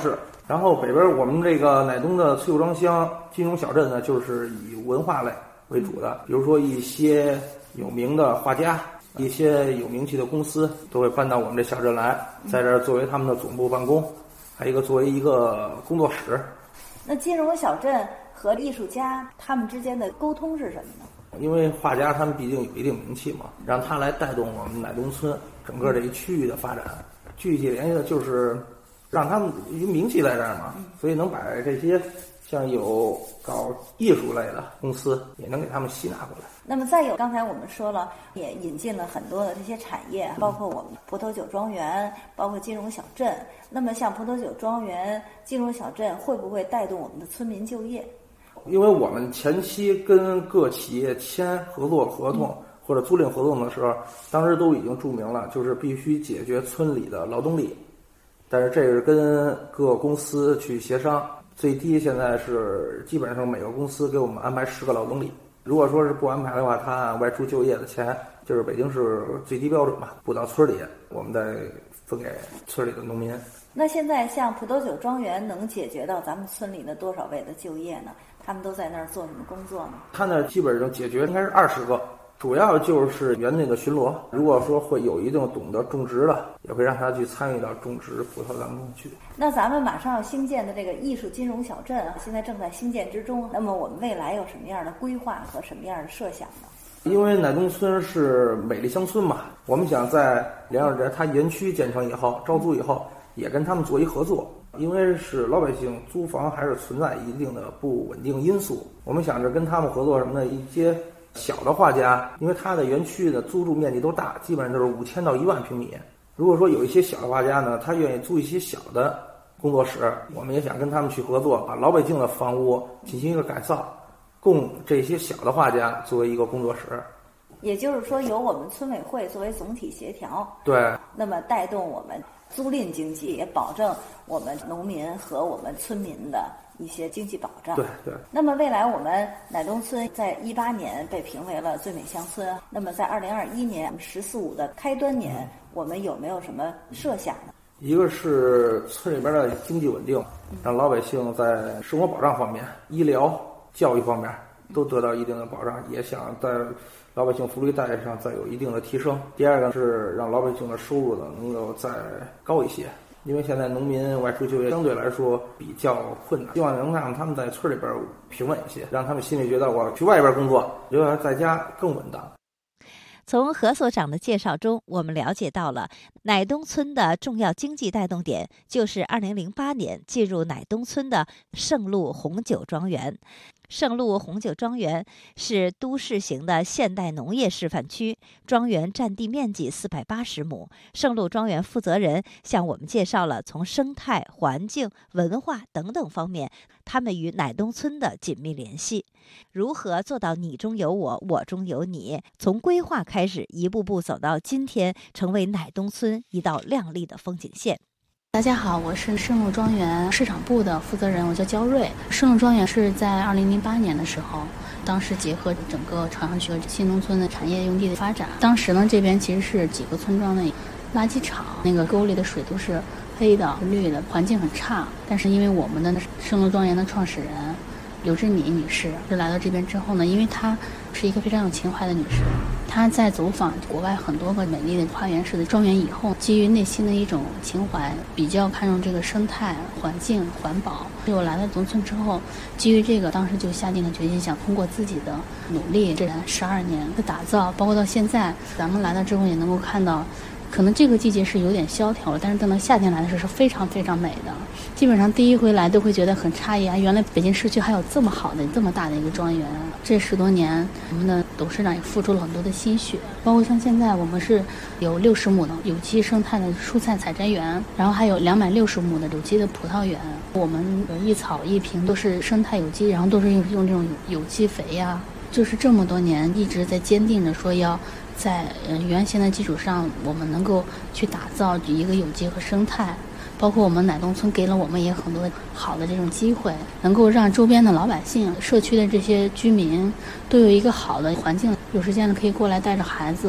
[SPEAKER 8] 然后北边我们这个乃东的翠柳庄乡金融小镇呢，就是以文化类为主的，比如说一些有名的画家、一些有名气的公司都会搬到我们这小镇来，在这儿作为他们的总部办公，还有一个作为一个工作室。
[SPEAKER 3] 那金融小镇和艺术家他们之间的沟通是什么呢？
[SPEAKER 8] 因为画家他们毕竟有一定名气嘛，让他来带动我们乃东村整个这一区域的发展。具体联系的就是让他们因为名气在这儿嘛，所以能把这些像有搞艺术类的公司也能给他们吸纳过来。
[SPEAKER 3] 那么再有，刚才我们说了，也引进了很多的这些产业，包括我们葡萄酒庄园，包括金融小镇。那么像葡萄酒庄园、金融小镇，会不会带动我们的村民就业？
[SPEAKER 8] 因为我们前期跟各企业签合作合同或者租赁合同的时候，当时都已经注明了，就是必须解决村里的劳动力。但是这是跟各公司去协商，最低现在是基本上每个公司给我们安排十个劳动力。如果说是不安排的话，他按外出就业的钱，就是北京市最低标准嘛，补到村里，我们再分给村里的农民。
[SPEAKER 3] 那现在像葡萄酒庄园能解决到咱们村里的多少位的就业呢？他们都在那儿做什么工作呢？
[SPEAKER 8] 他那基本上解决应该是二十个，主要就是园内的巡逻。如果说会有一定懂得种植的，也会让他去参与到种植葡萄当中去。
[SPEAKER 3] 那咱们马上要兴建的这个艺术金融小镇啊，现在正在兴建之中。那么我们未来有什么样的规划和什么样的设想呢？
[SPEAKER 8] 因为乃东村是美丽乡村嘛，我们想在两小镇它园区建成以后，招租以后，也跟他们做一合作。因为是老百姓租房还是存在一定的不稳定因素，我们想着跟他们合作什么的，一些小的画家，因为他的园区的租住面积都大，基本上都是五千到一万平米。如果说有一些小的画家呢，他愿意租一些小的工作室，我们也想跟他们去合作，把老百姓的房屋进行一个改造，供这些小的画家作为一个工作室。
[SPEAKER 3] 也就是说，由我们村委会作为总体协调，
[SPEAKER 8] 对，
[SPEAKER 3] 那么带动我们租赁经济，也保证我们农民和我们村民的一些经济保障。
[SPEAKER 8] 对对。
[SPEAKER 3] 那么未来我们乃东村在一八年被评为了最美乡村，那么在二零二一年十四五的开端年，我们有没有什么设想呢？
[SPEAKER 8] 一个是村里边的经济稳定，让老百姓在生活保障方面、医疗、教育方面都得到一定的保障，也想在老百姓福利待遇上再有一定的提升。第二个是让老百姓的收入呢能够再高一些，因为现在农民外出就业相对来说比较困难，希望能让他们在村里边平稳一些，让他们心里觉得我去外边工作，留下在家更稳当。
[SPEAKER 3] 从何所长的介绍中，我们了解到了乃东村的重要经济带动点，就是二零零八年进入乃东村的圣路红酒庄园。圣路红酒庄园是都市型的现代农业示范区，庄园占地面积四百八十亩。圣路庄园负责人向我们介绍了从生态、环境、文化等等方面，他们与乃东村的紧密联系，如何做到你中有我，我中有你，从规划开始，一步步走到今天，成为乃东村一道亮丽的风景线。
[SPEAKER 20] 大家好，我是圣路庄园市场部的负责人，我叫焦瑞。圣路庄园是在二零零八年的时候，当时结合整个朝阳区和新农村的产业用地的发展，当时呢这边其实是几个村庄的垃圾场，那个沟里的水都是黑的、绿的，环境很差。但是因为我们的圣路庄园的创始人刘志敏女士就来到这边之后呢，因为她是一个非常有情怀的女士，她在走访国外很多个美丽的花园式的庄园以后，基于内心的一种情怀，比较看重这个生态环境环保。所以我来到农村之后，基于这个，当时就下定了决心，想通过自己的努力，这十二年的打造，包括到现在，咱们来到之后也能够看到，可能这个季节是有点萧条了，但是等到夏天来的时候是非常非常美的。基本上第一回来都会觉得很诧异啊，原来北京市区还有这么好的、这么大的一个庄园。这十多年，我们的董事长也付出了很多的心血，包括像现在我们是有六十亩的有机生态的蔬菜采摘园，然后还有两百六十亩的有机的葡萄园。我们一草一坪都是生态有机，然后都是用用这种有机肥呀、啊，就是这么多年一直在坚定着说要在呃原先的基础上，我们能够去打造一个有机和生态。包括我们乃东村给了我们也很多好的这种机会，能够让周边的老百姓、社区的这些居民都有一个好的环境，有时间了可以过来带着孩子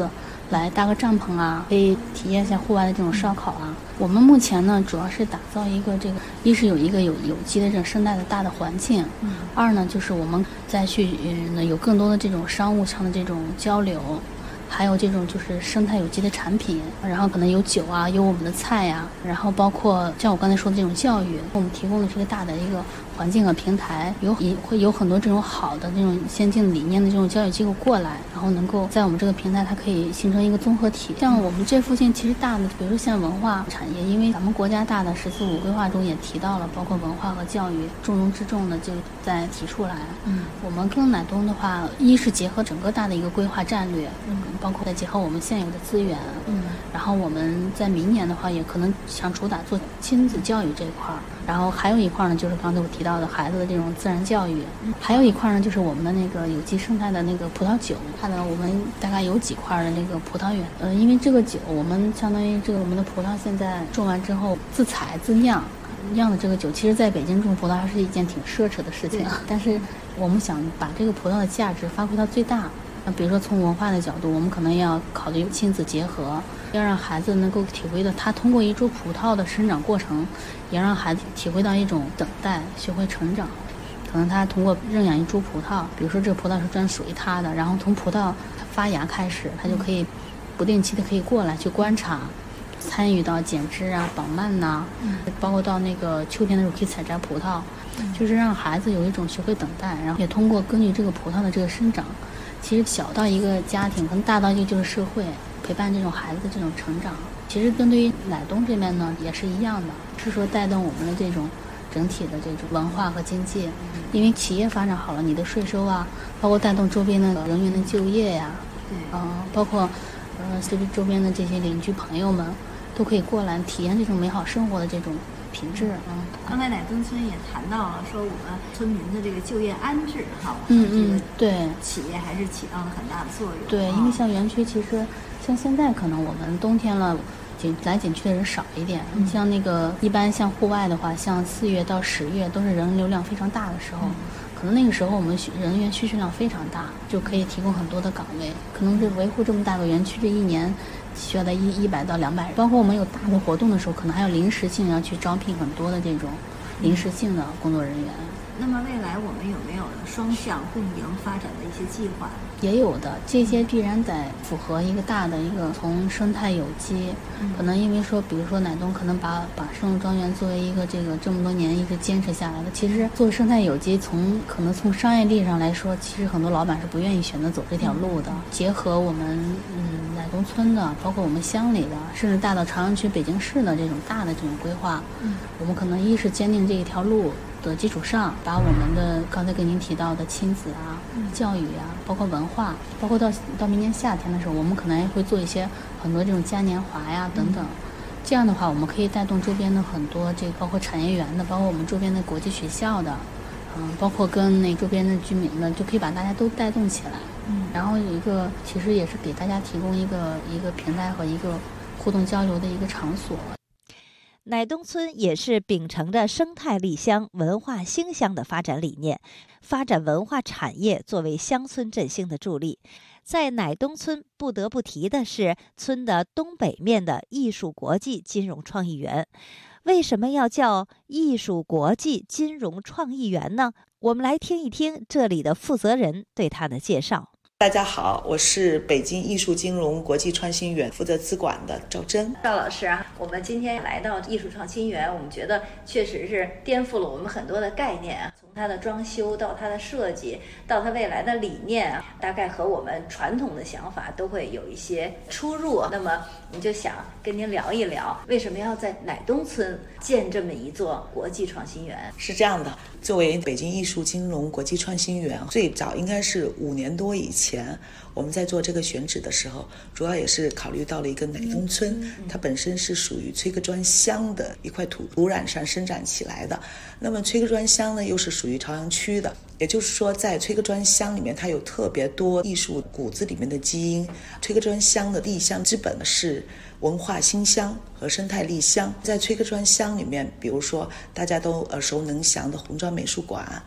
[SPEAKER 20] 来搭个帐篷啊，可以体验一下户外的这种烧烤啊。我们目前呢，主要是打造一个这个，一是有一个有有机的这种生态的大的环境，嗯、二呢就是我们再去嗯有更多的这种商务上的这种交流。还有这种就是生态有机的产品，然后可能有酒啊，有我们的菜呀、啊，然后包括像我刚才说的这种教育，我们提供的是一个大的一个环境和平台，有也会有很多这种好的这种先进理念的这种教育机构过来，然后能够在我们这个平台，它可以形成一个综合体。像我们这附近其实大的，比如说像文化产业，因为咱们国家大的“十四五”规划中也提到了，包括文化和教育重中之重的就在提出来。嗯，我们跟乃东的话，一是结合整个大的一个规划战略，嗯。包括再结合我们现有的资源，嗯，然后我们在明年的话，也可能想主打做亲子教育这一块儿，然后还有一块呢，就是刚才我提到的孩子的这种自然教育，嗯、还有一块呢，就是我们的那个有机生态的那个葡萄酒，看到我们大概有几块的那个葡萄园，呃，因为这个酒，我们相当于这个我们的葡萄现在种完之后自采自酿。酿的这个酒，其实在北京种葡萄还是一件挺奢侈的事情，但是我们想把这个葡萄的价值发挥到最大。那比如说从文化的角度，我们可能要考虑亲子结合，要让孩子能够体会到他通过一株葡萄的生长过程，也让孩子体会到一种等待，学会成长。可能他通过认养一株葡萄，比如说这个葡萄是专属于他的，然后从葡萄发芽开始，他就可以不定期的可以过来去观察，参与到剪枝啊、绑蔓呐、啊，嗯、包括到那个秋天的时候可以采摘葡萄，嗯、就是让孩子有一种学会等待，然后也通过根据这个葡萄的这个生长，其实小到一个家庭，可能大到一个就是社会，陪伴这种孩子的这种成长。其实针对于乃东这边呢，也是一样的，是说带动我们的这种整体的这种文化和经济，嗯、因为企业发展好了，你的税收啊，包括带动周边的人员的就业呀、啊，嗯、呃，包括呃这边周边的这些邻居朋友们。都可以过来体验这种美好生活的这种品质。嗯，
[SPEAKER 3] 刚才乃东村也谈到了，说我们村民的这个就业安置，哈，
[SPEAKER 20] 嗯嗯，对，
[SPEAKER 3] 企业还是起到了很大的作用。
[SPEAKER 20] 对，因为像园区，其实像现在可能我们冬天了，景来景区的人少一点。嗯、像那个一般像户外的话，像四月到十月都是人流量非常大的时候。嗯，可能那个时候我们人员需求量非常大，就可以提供很多的岗位。可能是维护这么大个园区，这一年需要在一一百到两百人。包括我们有大的活动的时候，可能还有临时性要去招聘很多的这种临时性的工作人员。
[SPEAKER 3] 那么未来我们有没有双向共赢发展的一些计划？
[SPEAKER 20] 也有的，这些必然得符合一个大的一个从生态有机，嗯、可能因为说，比如说乃东可能把把圣鹿庄园作为一个这个这么多年一直坚持下来的，其实做生态有机从可能从商业力上来说，其实很多老板是不愿意选择走这条路的。嗯、结合我们嗯乃东村的，包括我们乡里的，甚至大到朝阳区、北京市的这种大的这种规划，嗯、我们可能一是坚定这一条路的基础上，把我们的刚才跟您提到的亲子啊、嗯、教育啊，包括文化，包括到到明年夏天的时候，我们可能也会做一些很多这种嘉年华呀等等。嗯、这样的话，我们可以带动周边的很多这个，包括产业园的，包括我们周边的国际学校的，嗯，包括跟那周边的居民的，就可以把大家都带动起来。嗯，然后有一个其实也是给大家提供一个一个平台和一个互动交流的一个场所。
[SPEAKER 3] 乃东村也是秉承着生态丽乡、文化兴乡的发展理念，发展文化产业作为乡村振兴的助力。在乃东村不得不提的是村的东北面的艺术国际金融创意园。为什么要叫艺术国际金融创意园呢？我们来听一听这里的负责人对它的介绍。
[SPEAKER 21] 大家好，我是北京艺术金融国际创新园负责资管的赵真。
[SPEAKER 22] 赵老师啊，我们今天来到艺术创新园，我们觉得确实是颠覆了我们很多的概念啊，从它的装修到它的设计，到它未来的理念啊，大概和我们传统的想法都会有一些出入。那么我们就想跟您聊一聊，为什么要在乃东村建这么一座国际创新园？
[SPEAKER 21] 是这样的，作为北京艺术金融国际创新园，最早应该是五年多以前我们在做这个选址的时候，主要也是考虑到了一个乃东村，嗯嗯、它本身是属于崔克专乡的一块土土壤上生长起来的。那么崔克专乡呢，又是属于朝阳区的，也就是说，在崔克专乡里面，它有特别多艺术骨子里面的基因。崔克专乡的丽乡之本是文化兴乡和生态丽乡。在崔克专乡里面，比如说大家都耳熟能详的红砖美术馆。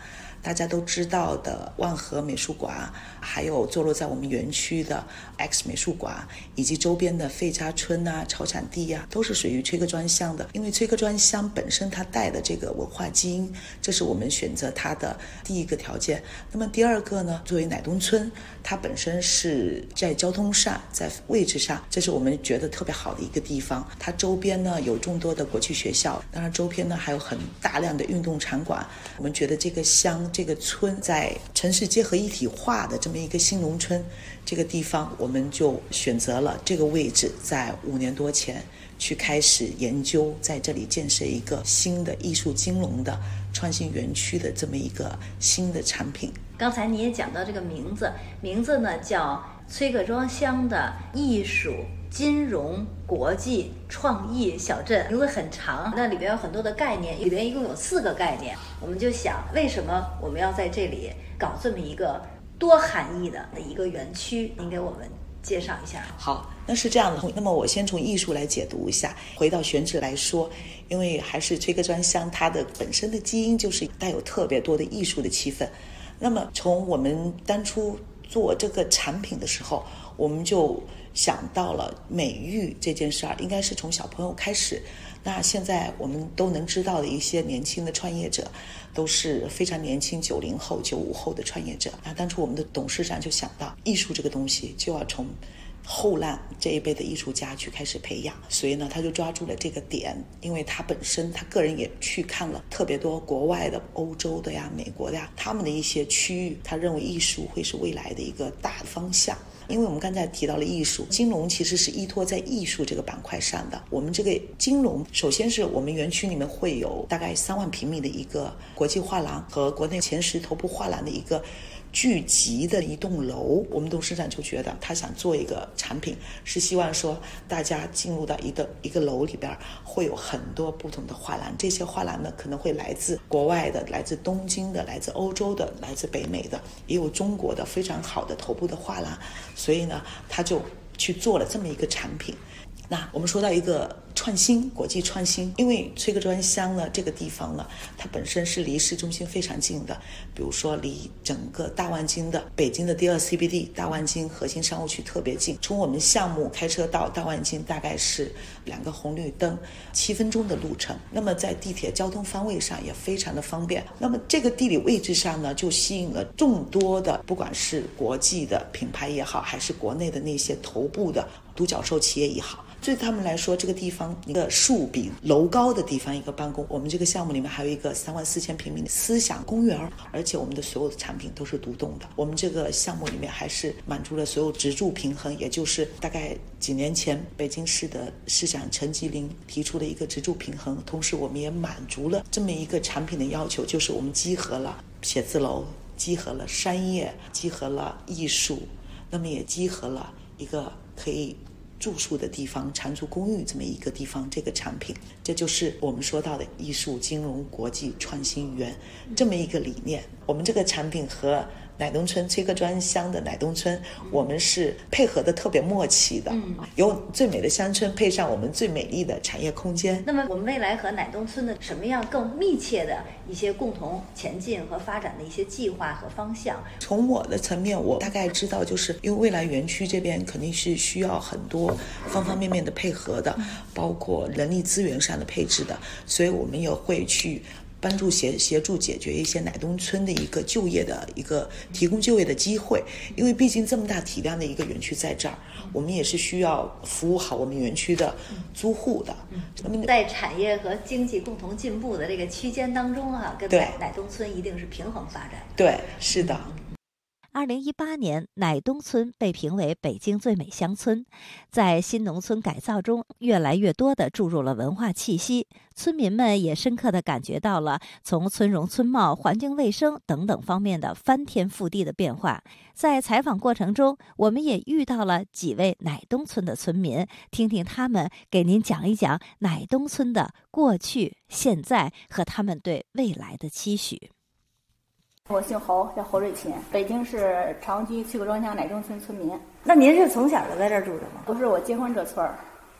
[SPEAKER 21] 大家都知道的万和美术馆，还有坐落在我们园区的 X 美术馆，以及周边的费家村啊、草产地啊，都是属于崔克专乡的。因为崔克专乡本身它带的这个文化基因，这是我们选择它的第一个条件。那么第二个呢，作为乃东村，它本身是在交通上、在位置上，这是我们觉得特别好的一个地方。它周边呢有众多的国际学校，当然周边呢还有很大量的运动场馆。我们觉得这个乡、这个村在城市结合一体化的这么一个新农村这个地方，我们就选择了这个位置，在五年多前去开始研究，在这里建设一个新的艺术金融的创新园区的这么一个新的产品。
[SPEAKER 22] 刚才你也讲到这个名字，名字呢叫崔克庄乡的艺术金融国际创意小镇，名字很长，那里边有很多的概念，里边一共有四个概念。我们就想，为什么我们要在这里搞这么一个多含义的一个园区？您给我们介绍一下。
[SPEAKER 21] 好，那是这样的，那么我先从艺术来解读一下。回到选址来说，因为还是崔克专乡，它的本身的基因就是带有特别多的艺术的气氛。那么从我们当初做这个产品的时候，我们就想到了美育这件事儿，应该是从小朋友开始。那现在我们都能知道的一些年轻的创业者，都是非常年轻，九零后、九五后的创业者。那当初我们的董事长就想到，艺术这个东西就要从后浪这一辈的艺术家去开始培养，所以呢，他就抓住了这个点，因为他本身他个人也去看了特别多国外的、欧洲的呀、美国的呀，他们的一些区域，他认为艺术会是未来的一个大方向。因为我们刚才提到了艺术，金融其实是依托在艺术这个板块上的。我们这个金融，首先是我们园区里面会有大概三万平米的一个国际画廊和国内前十头部画廊的一个聚集的一栋楼。我们董事长就觉得他想做一个产品，是希望说大家进入到一个一个楼里边，会有很多不同的画廊，这些画廊呢可能会来自国外的、来自东京的、来自欧洲的、来自北美的，也有中国的非常好的头部的画廊。所以呢，他就去做了这么一个产品。那我们说到一个创新，国际创新，因为崔克专乡呢这个地方呢，它本身是离市中心非常近的，比如说离整个大万金的北京的第二 C B D 大万金核心商务区特别近，从我们项目开车到大万金大概是两个红绿灯七分钟的路程，那么在地铁交通方位上也非常的方便。那么这个地理位置上呢，就吸引了众多的不管是国际的品牌也好，还是国内的那些头部的独角兽企业也好，对他们来说，这个地方一个树比楼高的地方，一个办公。我们这个项目里面还有一个三万四千平米的思想公园，而且我们的所有的产品都是独栋的。我们这个项目里面还是满足了所有职住平衡，也就是大概几年前北京市的市长陈吉林提出的一个职住平衡。同时，我们也满足了这么一个产品的要求，就是我们集合了写字楼，集合了商业，集合了艺术，那么也集合了一个可以住宿的地方，长租公寓这么一个地方，这个产品，这就是我们说到的艺术金融国际创新园这么一个理念。我们这个产品和乃东村崔克专乡的乃东村，我们是配合的特别默契的，嗯，有最美的乡村配上我们最美丽的产业空间。
[SPEAKER 22] 那么我们未来和乃东村的什么样更密切的一些共同前进和发展的一些计划和方向？
[SPEAKER 21] 从我的层面，我大概知道，就是因为未来园区这边肯定是需要很多方方面面的配合的，包括人力资源上的配置的，所以我们也会去帮助协协助解决一些乃东村的一个就业的一个提供就业的机会，因为毕竟这么大体量的一个园区在这儿，我们也是需要服务好我们园区的租户的。
[SPEAKER 22] 那么在产业和经济共同进步的这个区间当中啊，跟乃乃东村一定是平衡发展。
[SPEAKER 21] 对，是的。
[SPEAKER 3] 二零一八年，乃东村被评为北京最美乡村。在新农村改造中，越来越多地注入了文化气息，村民们也深刻地感觉到了从村容村貌、环境卫生等等方面的翻天覆地的变化。在采访过程中，我们也遇到了几位乃东村的村民，听听他们给您讲一讲乃东村的过去、现在和他们对未来的期许。
[SPEAKER 4] 我姓侯，叫侯瑞琴，北京市朝阳区崔克庄乡乃东村村民。
[SPEAKER 22] 那您是从小就在这儿住着吗？
[SPEAKER 4] 不是，我结婚这村儿，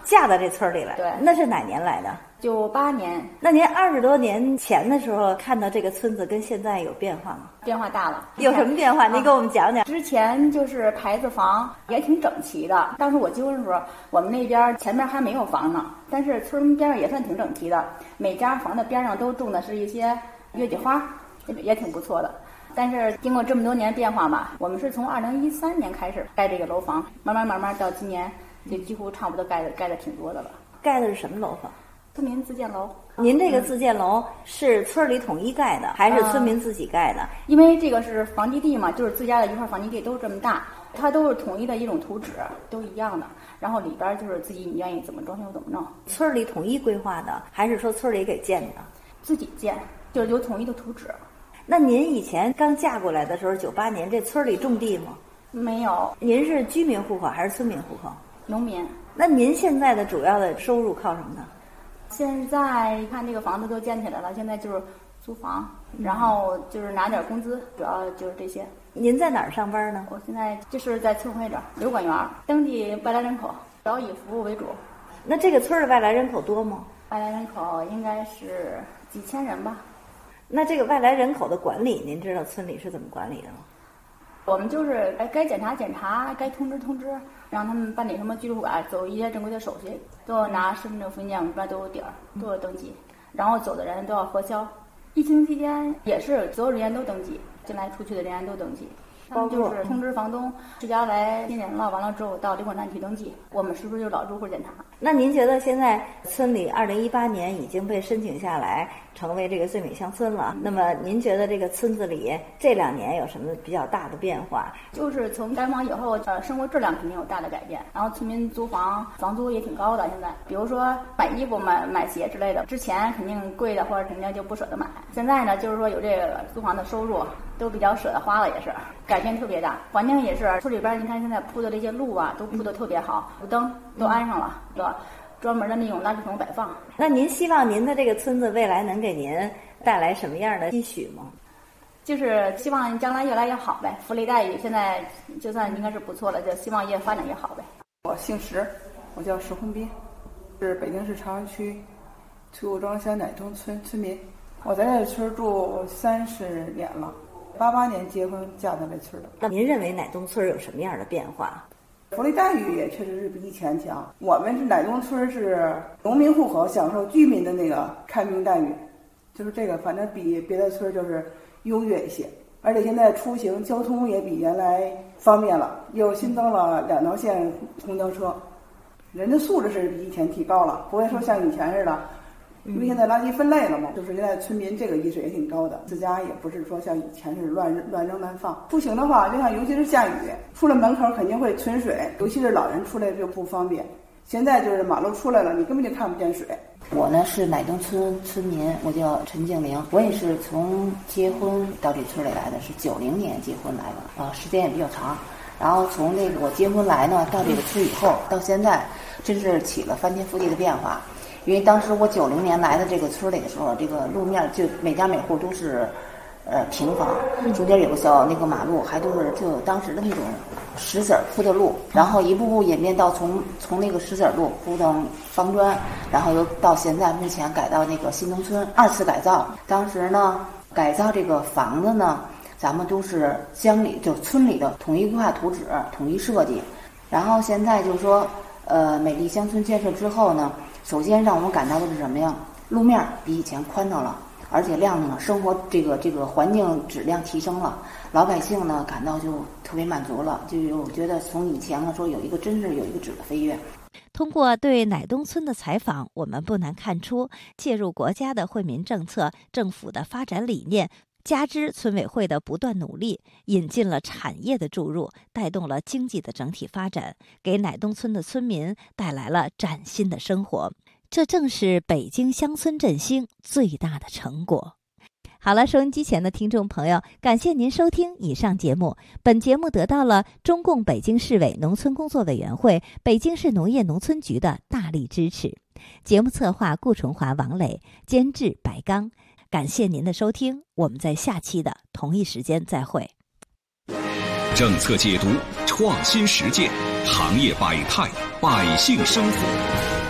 [SPEAKER 3] 嫁到这村里来。
[SPEAKER 4] 对，
[SPEAKER 3] 那是哪年来的？
[SPEAKER 4] 九八年。
[SPEAKER 3] 那您二十多年前的时候看到这个村子跟现在有变化吗？
[SPEAKER 4] 变化大了。
[SPEAKER 3] 有什么变化？您给我们讲讲。
[SPEAKER 4] 之前就是牌子房也挺整齐的，当时我结婚的时候，我们那边前面还没有房呢，但是村边上也算挺整齐的，每家房的边上都种的是一些月季花，也挺不错的。但是经过这么多年变化吧，我们是从二零一三年开始盖这个楼房，慢慢慢慢到今年，就几乎差不多盖的盖的挺多的了。
[SPEAKER 3] 盖的是什么楼房？
[SPEAKER 4] 村民自建楼。
[SPEAKER 3] 您这个自建楼是村里统一盖的，还是村民自己盖的？
[SPEAKER 4] 呃、因为这个是房基地嘛，就是自家的一块房基地，都是这么大，它都是统一的一种图纸，都一样的。然后里边就是自己你愿意怎么装修怎么弄。
[SPEAKER 3] 村里统一规划的，还是说村里给建的？
[SPEAKER 4] 自己建，就是有统一的图纸。
[SPEAKER 3] 那您以前刚嫁过来的时候，九八年这村里种地吗？
[SPEAKER 4] 没有。
[SPEAKER 3] 您是居民户口还是村民户口？
[SPEAKER 4] 农民。
[SPEAKER 3] 那您现在的主要的收入靠什么呢？
[SPEAKER 4] 现在看这个房子都建起来了，现在就是租房，然后就是拿点工资，主要就是这些。
[SPEAKER 3] 您在哪儿上班呢？
[SPEAKER 4] 我现在就是在村委会这儿，流管员，登记外来人口，主要以服务为主。
[SPEAKER 3] 那这个村的外来人口多吗？
[SPEAKER 4] 外来人口应该是几千人吧。
[SPEAKER 3] 那这个外来人口的管理，您知道村里是怎么管理的吗？
[SPEAKER 4] 我们就是该检查检查，该通知通知，让他们办理什么居住卡，走一些正规的手续，都要拿身份证文件，我们这边都有底儿，都有登记。然后走的人都要核销。疫情期间也是所有人员都登记，进来出去的人员都登记。他们就是通知房东，自家来新人了，完了之后到旅馆站去登记。我们是不是就老住户检查？
[SPEAKER 3] 那您觉得现在村里二零一八年已经被申请下来，成为这个最美乡村了？那么您觉得这个村子里这两年有什么比较大的变化？
[SPEAKER 4] 就是从改房以后，呃，生活质量肯定有大的改变。然后村民租房，房租也挺高的。现在，比如说买衣服、买买鞋之类的，之前肯定贵的，或者肯定就不舍得买。现在呢，就是说有这个租房的收入，都比较舍得花了，也是改变特别大。环境也是，村里边你看现在铺的这些路啊，都铺的特别好，路灯都安上了，对吧？专门的那种垃圾桶摆放。
[SPEAKER 3] 那您希望您的这个村子未来能给您带来什么样的期许吗？
[SPEAKER 4] 就是希望将来越来越好呗，福利待遇现在就算应该是不错了，就希望越发展越好呗。
[SPEAKER 5] 我姓石，我叫石红斌，是北京市朝阳区崔武庄乡乃东村村民。我在这村住三十年了，八八年结婚嫁到这村的。
[SPEAKER 3] 那您认为乃东村有什么样的变化？
[SPEAKER 5] 福利待遇也确实是比以前强。我们是乃东村是农民户口，享受居民的那个看病待遇，就是这个，反正比别的村就是优越一些。而且现在出行交通也比原来方便了，又新增了两条线公交车，人的素质是比以前提高了，不会说像以前似的。因为现在垃圾分类了嘛，就是现在村民这个意识也挺高的，自家也不是说像以前是乱乱扔乱放。出行的话，就像尤其是下雨，出了门口肯定会存水，尤其是老人出来就不方便。现在就是马路出来了，你根本就看不见水。
[SPEAKER 7] 我呢是乃东村村民，我叫陈静玲，我也是从结婚到这村里来的，是九零年结婚来的，啊，时间也比较长。然后从那个我结婚来呢，到这个村以后，到现在真是起了翻天覆地的变化。因为当时我九零年来的这个村里的时候，这个路面就每家每户都是，呃平房，中间有个小那个马路，还都是就当时的那种石子铺的路，然后一步步演变到从从那个石子路铺成方砖，然后又到现在目前改到那个新农村二次改造。当时呢，改造这个房子呢，咱们都是乡里就村里的统一规划图纸、统一设计，然后现在就是说，呃，美丽乡村建设之后呢。首先让我们感到的是什么呀？路面比以前宽敞了，而且亮呢，生活这个这个环境质量提升了，老百姓呢感到就特别满足了，就有觉得从以前来说有一个真是有一个质的飞跃。
[SPEAKER 3] 通过对乃东村的采访，我们不难看出，介入国家的惠民政策、政府的发展理念，加之村委会的不断努力，引进了产业的注入，带动了经济的整体发展，给乃东村的村民带来了崭新的生活。这正是北京乡村振兴最大的成果。好了，收音机前的听众朋友，感谢您收听以上节目。本节目得到了中共北京市委农村工作委员会、北京市农业农村局的大力支持。节目策划顾纯华、王磊，监制白刚。感谢您的收听，我们在下期的同一时间再会。
[SPEAKER 1] 政策解读，创新实践，行业百态，百姓生活。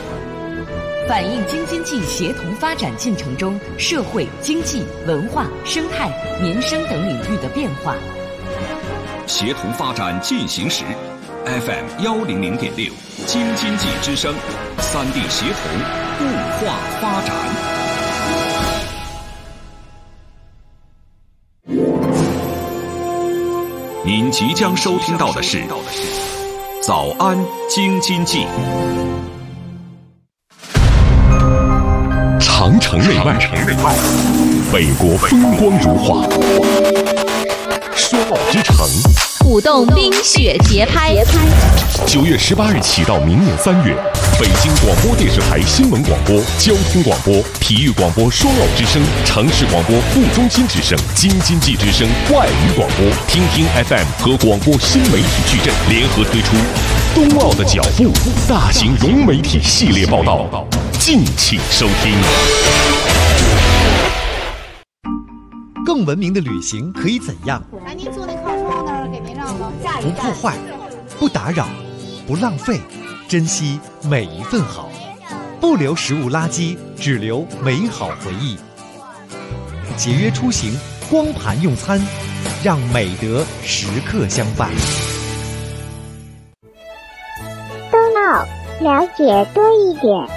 [SPEAKER 2] 反映京津冀协同发展进程中社会、经济、文化、生态、民生等领域的变化。
[SPEAKER 1] 协同发展进行时 ，F M 幺零零点六，京津冀之声，三地协同，固化发展。您即将收听到的是《早安京津冀》。
[SPEAKER 15] 长城内外，北国风光如画，双奥之城，
[SPEAKER 16] 舞动冰雪节拍。
[SPEAKER 15] 九月十八日起到明年三月，北京广播电视台新闻广播、交通广播、体育广播双奥之声、城市广播副中心之声、京津冀之声外语广播、听听 F M 和广播新媒体矩阵联合推出冬奥的脚步大型融媒体系列报道，敬请收听。
[SPEAKER 6] 更文明的旅行可以怎样？
[SPEAKER 9] 来，您坐那靠窗那儿，给您让了。
[SPEAKER 6] 不破坏，不打扰，不浪费，珍惜每一份好，不留食物垃圾，只留美好回忆。节约出行，光盘用餐，让美德时刻相伴。
[SPEAKER 23] 冬奥，了解多一点。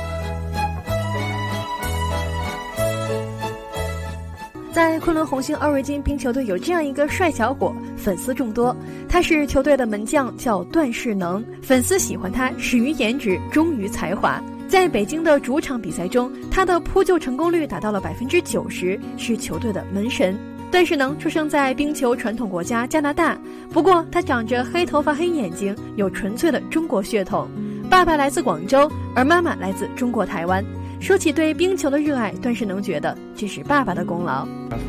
[SPEAKER 24] 在昆仑红星奥瑞金冰球队有这样一个帅小伙，粉丝众多。他是球队的门将，叫段世能。粉丝喜欢他始于颜值，忠于才华。在北京的主场比赛中，他的扑救成功率达到了百分之九十，是球队的门神。段世能出生在冰球传统国家加拿大，不过他长着黑头发、黑眼睛，有纯粹的中国血统。爸爸来自广州，而妈妈来自中国台湾。说起对冰球的热爱，段世能觉得这是爸爸的功劳。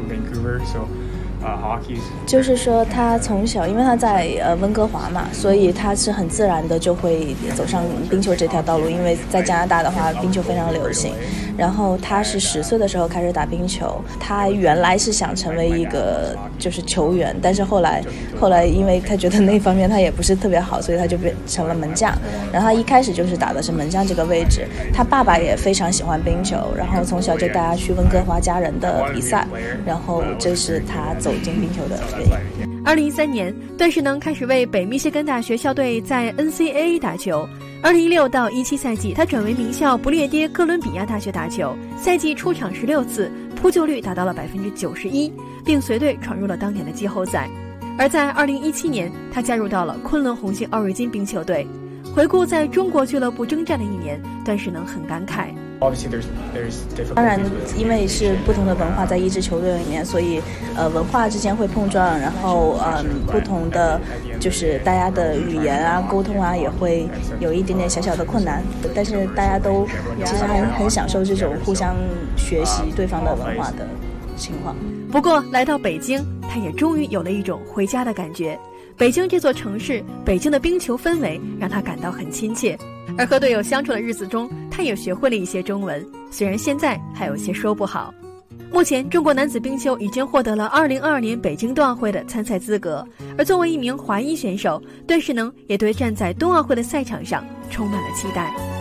[SPEAKER 25] 就是说他从小，因为他在呃温哥华嘛，所以他是很自然的就会走上冰球这条道路。因为在加拿大的话，冰球非常流行。然后他是十岁的时候开始打冰球，他原来是想成为一个就是球员，但是后来后来因为他觉得那方面他也不是特别好，所以他就变成了门将。然后他一开始就是打的是门将这个位置。他爸爸也非常喜欢冰球，然后从小就带他去温哥华家人的比赛，然后这是他走进冰球的原因。
[SPEAKER 24] 二零一三年，段世能开始为北密歇根大学校队在 N C A A 打球。二零一六到一七赛季，他转为名校不列颠哥伦比亚大学打球，赛季出场十六次，扑救率达到了百分之九十一，并随队闯入了当年的季后赛。而在二零一七年，他加入到了昆仑红星奥瑞金冰球队。回顾在中国俱乐部征战的一年，段世能很感慨。
[SPEAKER 25] 当然，因为是不同的文化在一支球队里面，所以呃文化之间会碰撞，然后嗯、呃、不同的就是大家的语言啊、沟通啊也会有一点点小小的困难，但是大家都其实很很享受这种互相学习对方的文化的情况。
[SPEAKER 24] 不过来到北京，他也终于有了一种回家的感觉。北京这座城市，北京的冰球氛围让他感到很亲切。而和队友相处的日子中，他也学会了一些中文，虽然现在还有些说不好。目前，中国男子冰球已经获得了二零二二年北京冬奥会的参赛资格，而作为一名华裔选手，段世能也对站在冬奥会的赛场上充满了期待。